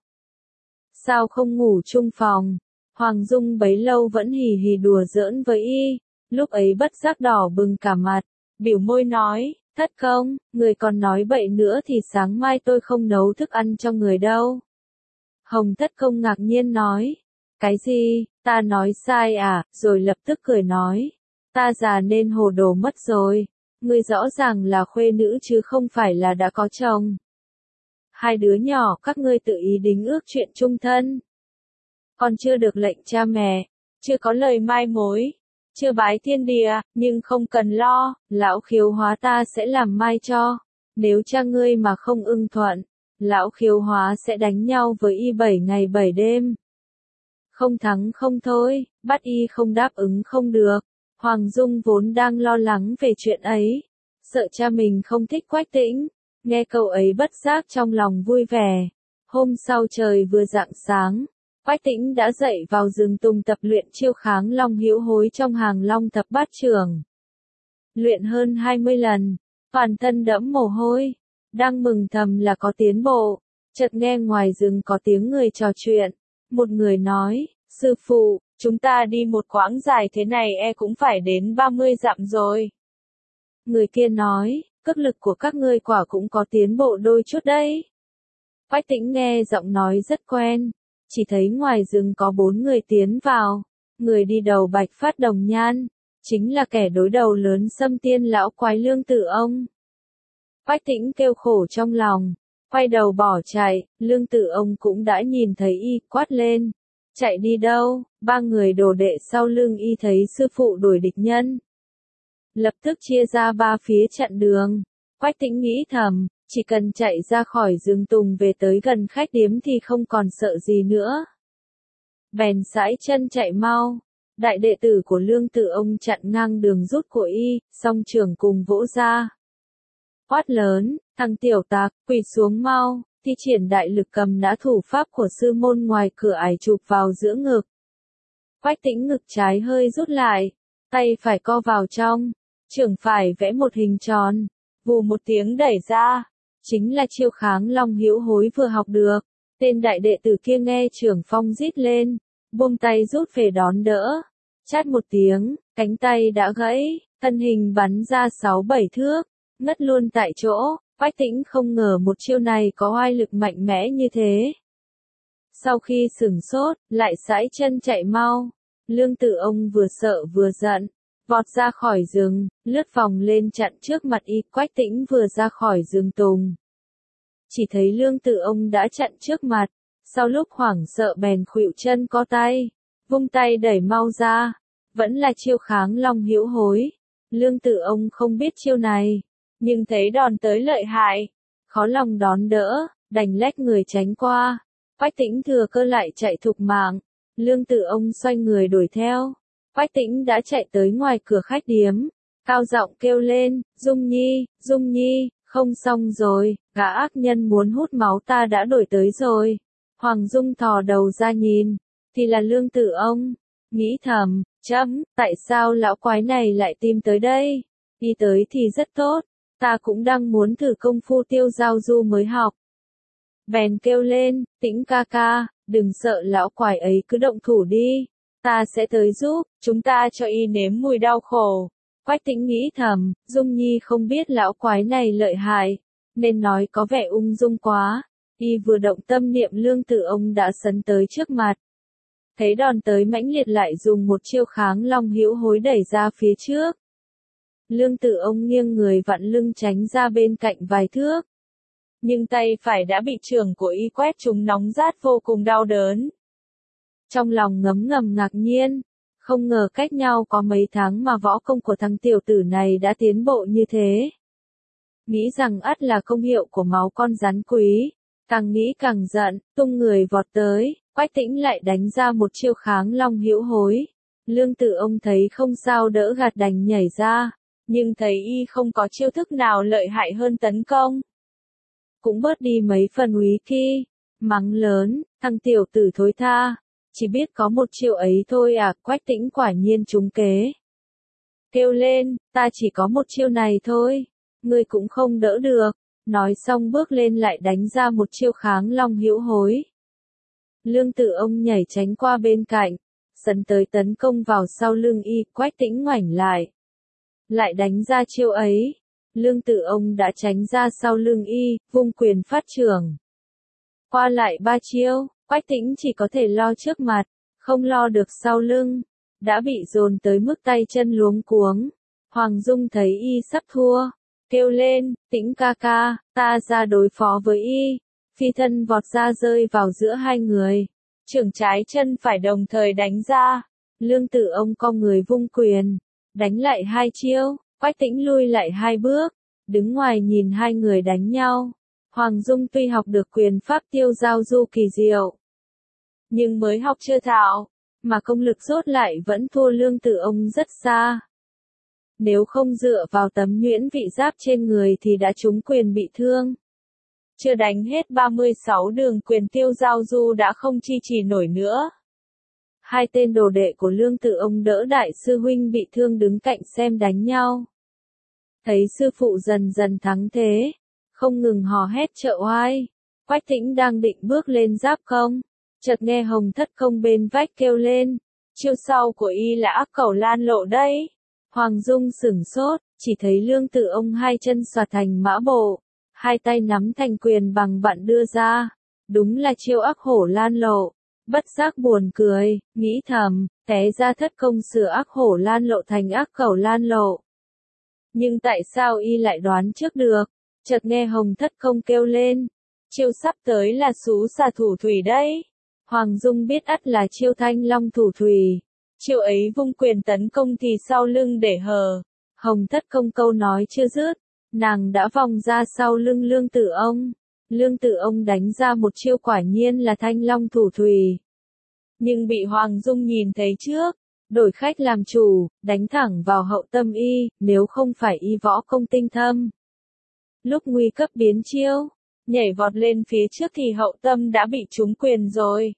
Sao không ngủ chung phòng? Hoàng Dung bấy lâu vẫn hì hì đùa giỡn với y, lúc ấy bất giác đỏ bừng cả mặt, biểu môi nói, thất công, người còn nói bậy nữa thì sáng mai tôi không nấu thức ăn cho người đâu. Hồng thất công ngạc nhiên nói, cái gì, ta nói sai à, rồi lập tức cười nói, ta già nên hồ đồ mất rồi, ngươi rõ ràng là khuê nữ chứ không phải là đã có chồng. Hai đứa nhỏ các ngươi tự ý đính ước chuyện chung thân. Còn chưa được lệnh cha mẹ, chưa có lời mai mối, chưa bái thiên địa, nhưng không cần lo, lão Khiếu Hóa ta sẽ làm mai cho. Nếu cha ngươi mà không ưng thuận, lão Khiếu Hóa sẽ đánh nhau với y bảy ngày bảy đêm. Không thắng không thôi, bắt y không đáp ứng không được. Hoàng Dung vốn đang lo lắng về chuyện ấy, sợ cha mình không thích Quách Tĩnh, nghe câu ấy bất giác trong lòng vui vẻ. Hôm sau trời vừa rạng sáng, Quách Tĩnh đã dậy vào rừng tùng tập luyện chiêu kháng long hữu hối trong Hàng Long thập bát trưởng. Luyện hơn hai mươi lần, toàn thân đẫm mồ hôi, đang mừng thầm là có tiến bộ, chợt nghe ngoài rừng có tiếng người trò chuyện. Một người nói, sư phụ, chúng ta đi một quãng dài thế này e cũng phải đến ba mươi dặm rồi. Người kia nói, cước lực của các ngươi quả cũng có tiến bộ đôi chút đấy. Quách Tĩnh nghe giọng nói rất quen, chỉ thấy ngoài rừng có bốn người tiến vào, người đi đầu bạch phát đồng nhan, chính là kẻ đối đầu lớn Sâm Tiên lão quái Lương Tử Ông. Quách Tĩnh kêu khổ trong lòng, quay đầu bỏ chạy, Lương Tử Ông cũng đã nhìn thấy y, quát lên, chạy đi đâu? Ba người đồ đệ sau lưng y thấy sư phụ đuổi địch nhân, lập tức chia ra ba phía chặn đường. Quách Tĩnh nghĩ thầm, chỉ cần chạy ra khỏi rừng tùng về tới gần khách điếm thì không còn sợ gì nữa. Bèn sải chân chạy mau. Đại đệ tử của Lương Tử Ông chặn ngang đường rút của y, song trưởng cùng vỗ ra. Quát lớn, thằng tiểu tặc, quỳ xuống mau, thi triển đại lực cầm nã thủ pháp của sư môn ngoài cửa ải chụp vào giữa ngực. Quách Tĩnh ngực trái hơi rút lại, tay phải co vào trong, trưởng phải vẽ một hình tròn, vù một tiếng đẩy ra, chính là chiêu kháng long hữu hối vừa học được. Tên đại đệ tử kia nghe trưởng phong rít lên, buông tay rút về đón đỡ. Chát một tiếng, cánh tay đã gãy, thân hình bắn ra sáu bảy thước, ngất luôn tại chỗ. Quách Tĩnh không ngờ một chiêu này có oai lực mạnh mẽ như thế. Sau khi sửng sốt, lại sải chân chạy mau. Lương Tử Ông vừa sợ vừa giận, vọt ra khỏi rừng, lướt vòng lên chặn trước mặt y. Quách Tĩnh vừa ra khỏi rừng tùng, chỉ thấy Lương Tử Ông đã chặn trước mặt, sau lúc hoảng sợ bèn khuỵu chân co tay, vung tay đẩy mau ra, vẫn là chiêu kháng long hữu hối. Lương Tử Ông không biết chiêu này, nhưng thấy đòn tới lợi hại, khó lòng đón đỡ, đành lách người tránh qua. Quách Tĩnh thừa cơ lại chạy thục mạng, Lương Tử Ông xoay người đuổi theo. Quách Tĩnh đã chạy tới ngoài cửa khách điếm, cao giọng kêu lên, Dung Nhi, Dung Nhi, không xong rồi, gã ác nhân muốn hút máu ta đã đuổi tới rồi. Hoàng Dung thò đầu ra nhìn, thì là Lương Tử Ông, nghĩ thầm, chấm, tại sao lão quái này lại tìm tới đây? Đi tới thì rất tốt, ta cũng đang muốn thử công phu tiêu giao du mới học. Bèn kêu lên, Tĩnh ca ca, đừng sợ lão quái ấy cứ động thủ đi, ta sẽ tới giúp, chúng ta cho y nếm mùi đau khổ. Quách Tĩnh nghĩ thầm, Dung Nhi không biết lão quái này lợi hại, nên nói có vẻ ung dung quá. Y vừa động tâm niệm Lương Tử Ông đã sấn tới trước mặt. Thấy đòn tới mãnh liệt lại dùng một chiêu kháng long hữu hối đẩy ra phía trước. Lương Tử Ông nghiêng người vặn lưng tránh ra bên cạnh vài thước. Nhưng tay phải đã bị chưởng của y quét trúng nóng rát vô cùng đau đớn. Trong lòng ngấm ngầm ngạc nhiên, không ngờ cách nhau có mấy tháng mà võ công của thằng tiểu tử này đã tiến bộ như thế. Nghĩ rằng ắt là công hiệu của máu con rắn quý, càng nghĩ càng giận, tung người vọt tới, Quách Tĩnh lại đánh ra một chiêu kháng long hữu hối. Lương Tử Ông thấy không sao đỡ gạt đành nhảy ra, nhưng thấy y không có chiêu thức nào lợi hại hơn tấn công. Cũng bớt đi mấy phần úy khí, mắng lớn, thằng tiểu tử thối tha, chỉ biết có một chiêu ấy thôi à. Quách Tĩnh quả nhiên trúng kế. Kêu lên, ta chỉ có một chiêu này thôi, ngươi cũng không đỡ được. Nói xong bước lên lại đánh ra một chiêu kháng long hữu hối. Lương Tử Ông nhảy tránh qua bên cạnh, sấn tới tấn công vào sau lưng y. Quách Tĩnh ngoảnh lại, lại đánh ra chiêu ấy. Lương Tử Ông đã tránh ra sau lưng y, vung quyền phát chưởng. Qua lại ba chiêu, Quách Tĩnh chỉ có thể lo trước mặt, không lo được sau lưng, đã bị dồn tới mức tay chân luống cuống. Hoàng Dung thấy y sắp thua, kêu lên, Tĩnh ca ca, ta ra đối phó với y. Phi thân vọt ra rơi vào giữa hai người, chưởng trái chân phải đồng thời đánh ra. Lương Tử Ông cong người vung quyền, đánh lại hai chiêu. Quách Tĩnh lui lại hai bước, đứng ngoài nhìn hai người đánh nhau. Hoàng Dung tuy học được quyền pháp tiêu giao du kỳ diệu, nhưng mới học chưa thạo, mà công lực rốt lại vẫn thua Lương Tử Ông rất xa. Nếu không dựa vào tấm nhuyễn vị giáp trên người thì đã trúng quyền bị thương. Chưa đánh hết ba mươi sáu đường quyền tiêu giao du đã không chi trì nổi nữa. Hai tên đồ đệ của Lương Tử Ông đỡ đại sư huynh bị thương đứng cạnh xem đánh nhau. Thấy sư phụ dần dần thắng thế, không ngừng hò hét trợ oai. Quách Tĩnh đang định bước lên giáp công, chợt nghe Hồng Thất Công bên vách kêu lên, chiêu sau của y là Ác Cẩu Lan Lộ đấy. Hoàng Dung sửng sốt, chỉ thấy Lương Tử Ông hai chân xoạt thành mã bộ, hai tay nắm thành quyền bằng vặn đưa ra, đúng là chiêu Ác Hổ Lan Lộ. Bất giác buồn cười, nghĩ thầm, té ra Thất Công sửa Ác Hổ Lan Lộ thành Ác Cẩu Lan Lộ. Nhưng tại sao y lại đoán trước được? Chợt nghe Hồng Thất Công kêu lên, chiêu sắp tới là Sú Xà Thủ Thủy đấy. Hoàng Dung biết ắt là chiêu Thanh Long Thủ Thủy. Chiêu ấy vung quyền tấn công thì sau lưng để hờ. Hồng Thất Công câu nói chưa dứt, nàng đã vòng ra sau lưng Lương Tử Ông. Lương Tử Ông đánh ra một chiêu quả nhiên là Thanh Long Thủ Thủy. Nhưng bị Hoàng Dung nhìn thấy trước, đổi khách làm chủ, đánh thẳng vào hậu tâm y, nếu không phải y võ công tinh thâm. Lúc nguy cấp biến chiêu, nhảy vọt lên phía trước thì hậu tâm đã bị trúng quyền rồi.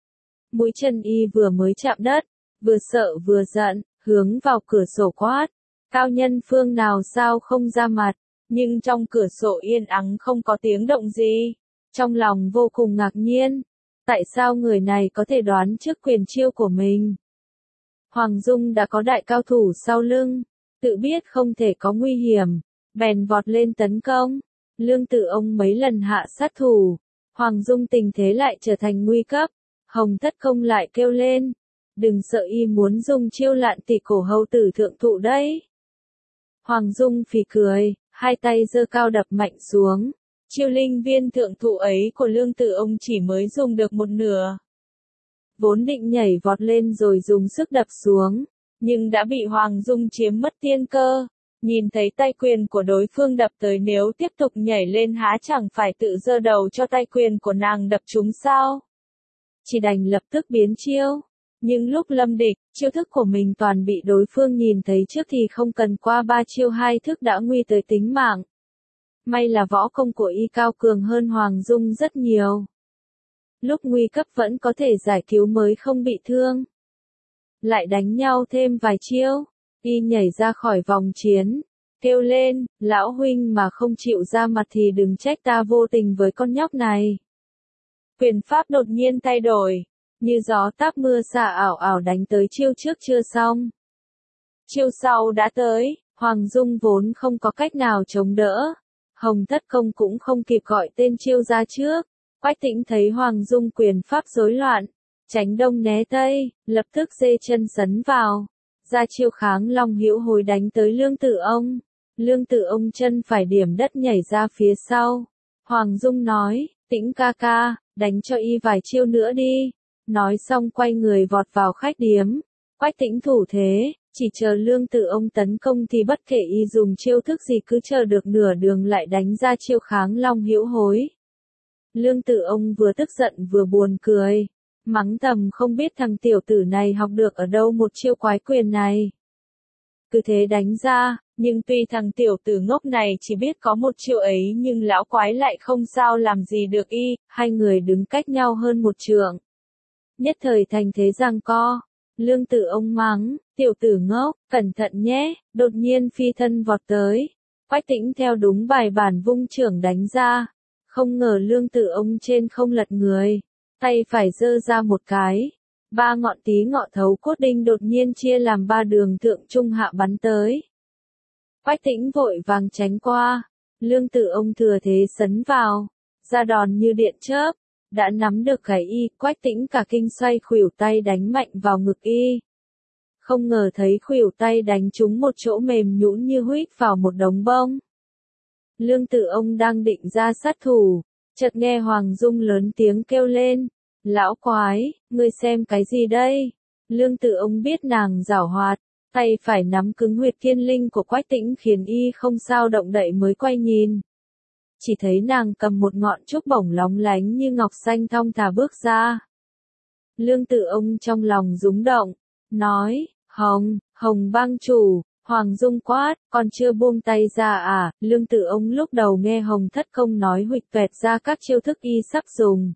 Mũi chân y vừa mới chạm đất, vừa sợ vừa giận, hướng vào cửa sổ quát. Cao nhân phương nào sao không ra mặt, nhưng trong cửa sổ yên ắng không có tiếng động gì. Trong lòng vô cùng ngạc nhiên, tại sao người này có thể đoán trước quyền chiêu của mình? Hoàng Dung đã có đại cao thủ sau lưng, tự biết không thể có nguy hiểm, bèn vọt lên tấn công. Lương Tử Ông mấy lần hạ sát thủ, Hoàng Dung tình thế lại trở thành nguy cấp. Hồng Thất Công lại kêu lên, đừng sợ, y muốn dùng chiêu lạn tỷ cổ hầu tử thượng thụ đấy. Hoàng Dung phì cười, hai tay giơ cao đập mạnh xuống. Chiêu linh viên thượng thụ ấy của Lương Tử Ông chỉ mới dùng được một nửa. Vốn định nhảy vọt lên rồi dùng sức đập xuống, nhưng đã bị Hoàng Dung chiếm mất tiên cơ. Nhìn thấy tay quyền của đối phương đập tới, nếu tiếp tục nhảy lên há chẳng phải tự giơ đầu cho tay quyền của nàng đập trúng sao? Chỉ đành lập tức biến chiêu. Nhưng lúc lâm địch, chiêu thức của mình toàn bị đối phương nhìn thấy trước thì không cần qua ba chiêu hai thức đã nguy tới tính mạng. May là võ công của y cao cường hơn Hoàng Dung rất nhiều. Lúc nguy cấp vẫn có thể giải cứu mới không bị thương. Lại đánh nhau thêm vài chiêu, y nhảy ra khỏi vòng chiến, kêu lên, lão huynh mà không chịu ra mặt thì đừng trách ta vô tình với con nhóc này. Quyền pháp đột nhiên thay đổi, như gió táp mưa xả ảo ảo đánh tới chiêu trước chưa xong. Chiêu sau đã tới, Hoàng Dung vốn không có cách nào chống đỡ. Hồng Thất Công cũng không kịp gọi tên chiêu ra trước. Quách Tĩnh thấy Hoàng Dung quyền pháp rối loạn, tránh đông né tây, lập tức giơ chân sấn vào, ra chiêu kháng long hữu hối đánh tới Lương Tử Ông. Lương Tử Ông chân phải điểm đất nhảy ra phía sau. Hoàng Dung nói, Tĩnh ca ca, đánh cho y vài chiêu nữa đi. Nói xong quay người vọt vào khách điếm. Quách Tĩnh thủ thế, chỉ chờ Lương Tử Ông tấn công thì bất kể y dùng chiêu thức gì cứ chờ được nửa đường lại đánh ra chiêu kháng long hữu hối. Lương Tử Ông vừa tức giận vừa buồn cười, mắng thầm không biết thằng tiểu tử này học được ở đâu một chiêu quái quyền này. Cứ thế đánh ra, nhưng tuy thằng tiểu tử ngốc này chỉ biết có một chiêu ấy nhưng lão quái lại không sao làm gì được y, hai người đứng cách nhau hơn một trượng. Nhất thời thành thế giằng co. Lương Tử Ông mắng, tiểu tử ngốc, cẩn thận nhé, đột nhiên phi thân vọt tới. Quách Tĩnh theo đúng bài bản vung chưởng đánh ra. Không ngờ Lương Tử Ông trên không lật người, tay phải giơ ra một cái. Ba ngọn tí ngọ thấu cốt đinh đột nhiên chia làm ba đường thượng trung hạ bắn tới. Quách Tĩnh vội vàng tránh qua. Lương Tử Ông thừa thế sấn vào, ra đòn như điện chớp. Đã nắm được cái y, Quách Tĩnh cả kinh xoay khuỷu tay đánh mạnh vào ngực y. Không ngờ thấy khuỷu tay đánh trúng một chỗ mềm nhũn như huýt vào một đống bông. Lương Tử Ông đang định ra sát thủ, chợt nghe Hoàng Dung lớn tiếng kêu lên, lão quái, ngươi xem cái gì đây? Lương Tử Ông biết nàng giảo hoạt, tay phải nắm cứng huyệt thiên linh của Quách Tĩnh khiến y không sao động đậy mới quay nhìn. Chỉ thấy nàng cầm một ngọn trúc bổng lóng lánh như ngọc xanh thong thả bước ra. Lương Tử Ông trong lòng rúng động, nói, Hồng, Hồng bang chủ. Hoàng Dung quát, còn chưa buông tay ra à? Lương Tử Ông lúc đầu nghe Hồng Thất Công nói huỵch toẹt ra các chiêu thức y sắp dùng.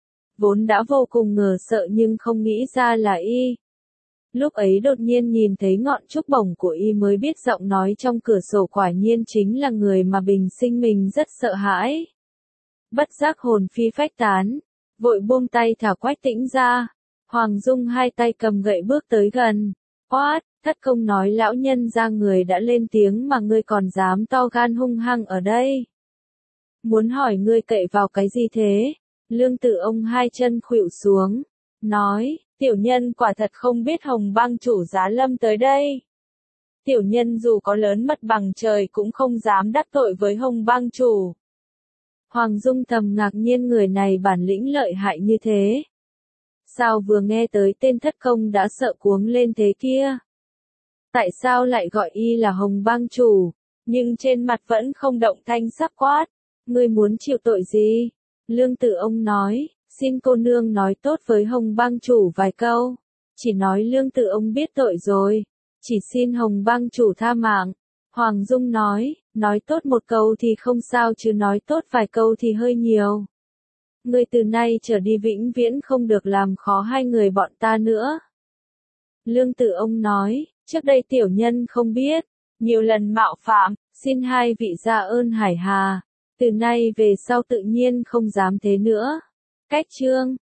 Vốn đã vô cùng ngờ sợ nhưng không nghĩ ra là y. Lúc ấy đột nhiên nhìn thấy ngọn trúc bổng của y mới biết giọng nói trong cửa sổ quả nhiên chính là người mà bình sinh mình rất sợ hãi. Bất giác hồn phi phách tán, vội buông tay thả Quách Tĩnh ra. Hoàng Dung hai tay cầm gậy bước tới gần, quát, Thất Công nói lão nhân ra người đã lên tiếng mà ngươi còn dám to gan hung hăng ở đây. Muốn hỏi ngươi cậy vào cái gì thế? Lương Tử Ông hai chân khuỵu xuống, nói, tiểu nhân quả thật không biết Hồng bang chủ giá lâm tới đây. Tiểu nhân dù có lớn mật bằng trời cũng không dám đắc tội với Hồng bang chủ. Hoàng Dung thầm ngạc nhiên người này bản lĩnh lợi hại như thế. Sao vừa nghe tới tên Thất Công đã sợ cuống lên thế kia? Tại sao lại gọi y là Hồng bang chủ, nhưng trên mặt vẫn không động thanh sắc quát, ngươi muốn chịu tội gì? Lương Tử Ông nói, xin cô nương nói tốt với Hồng bang chủ vài câu. Chỉ nói Lương Tử Ông biết tội rồi, chỉ xin Hồng bang chủ tha mạng. Hoàng Dung nói, nói tốt một câu thì không sao chứ nói tốt vài câu thì hơi nhiều. Ngươi từ nay trở đi vĩnh viễn không được làm khó hai người bọn ta nữa. Lương Tử Ông nói, trước đây tiểu nhân không biết, nhiều lần mạo phạm, xin hai vị ra ơn hải hà. Từ nay về sau tự nhiên không dám thế nữa. Cách chương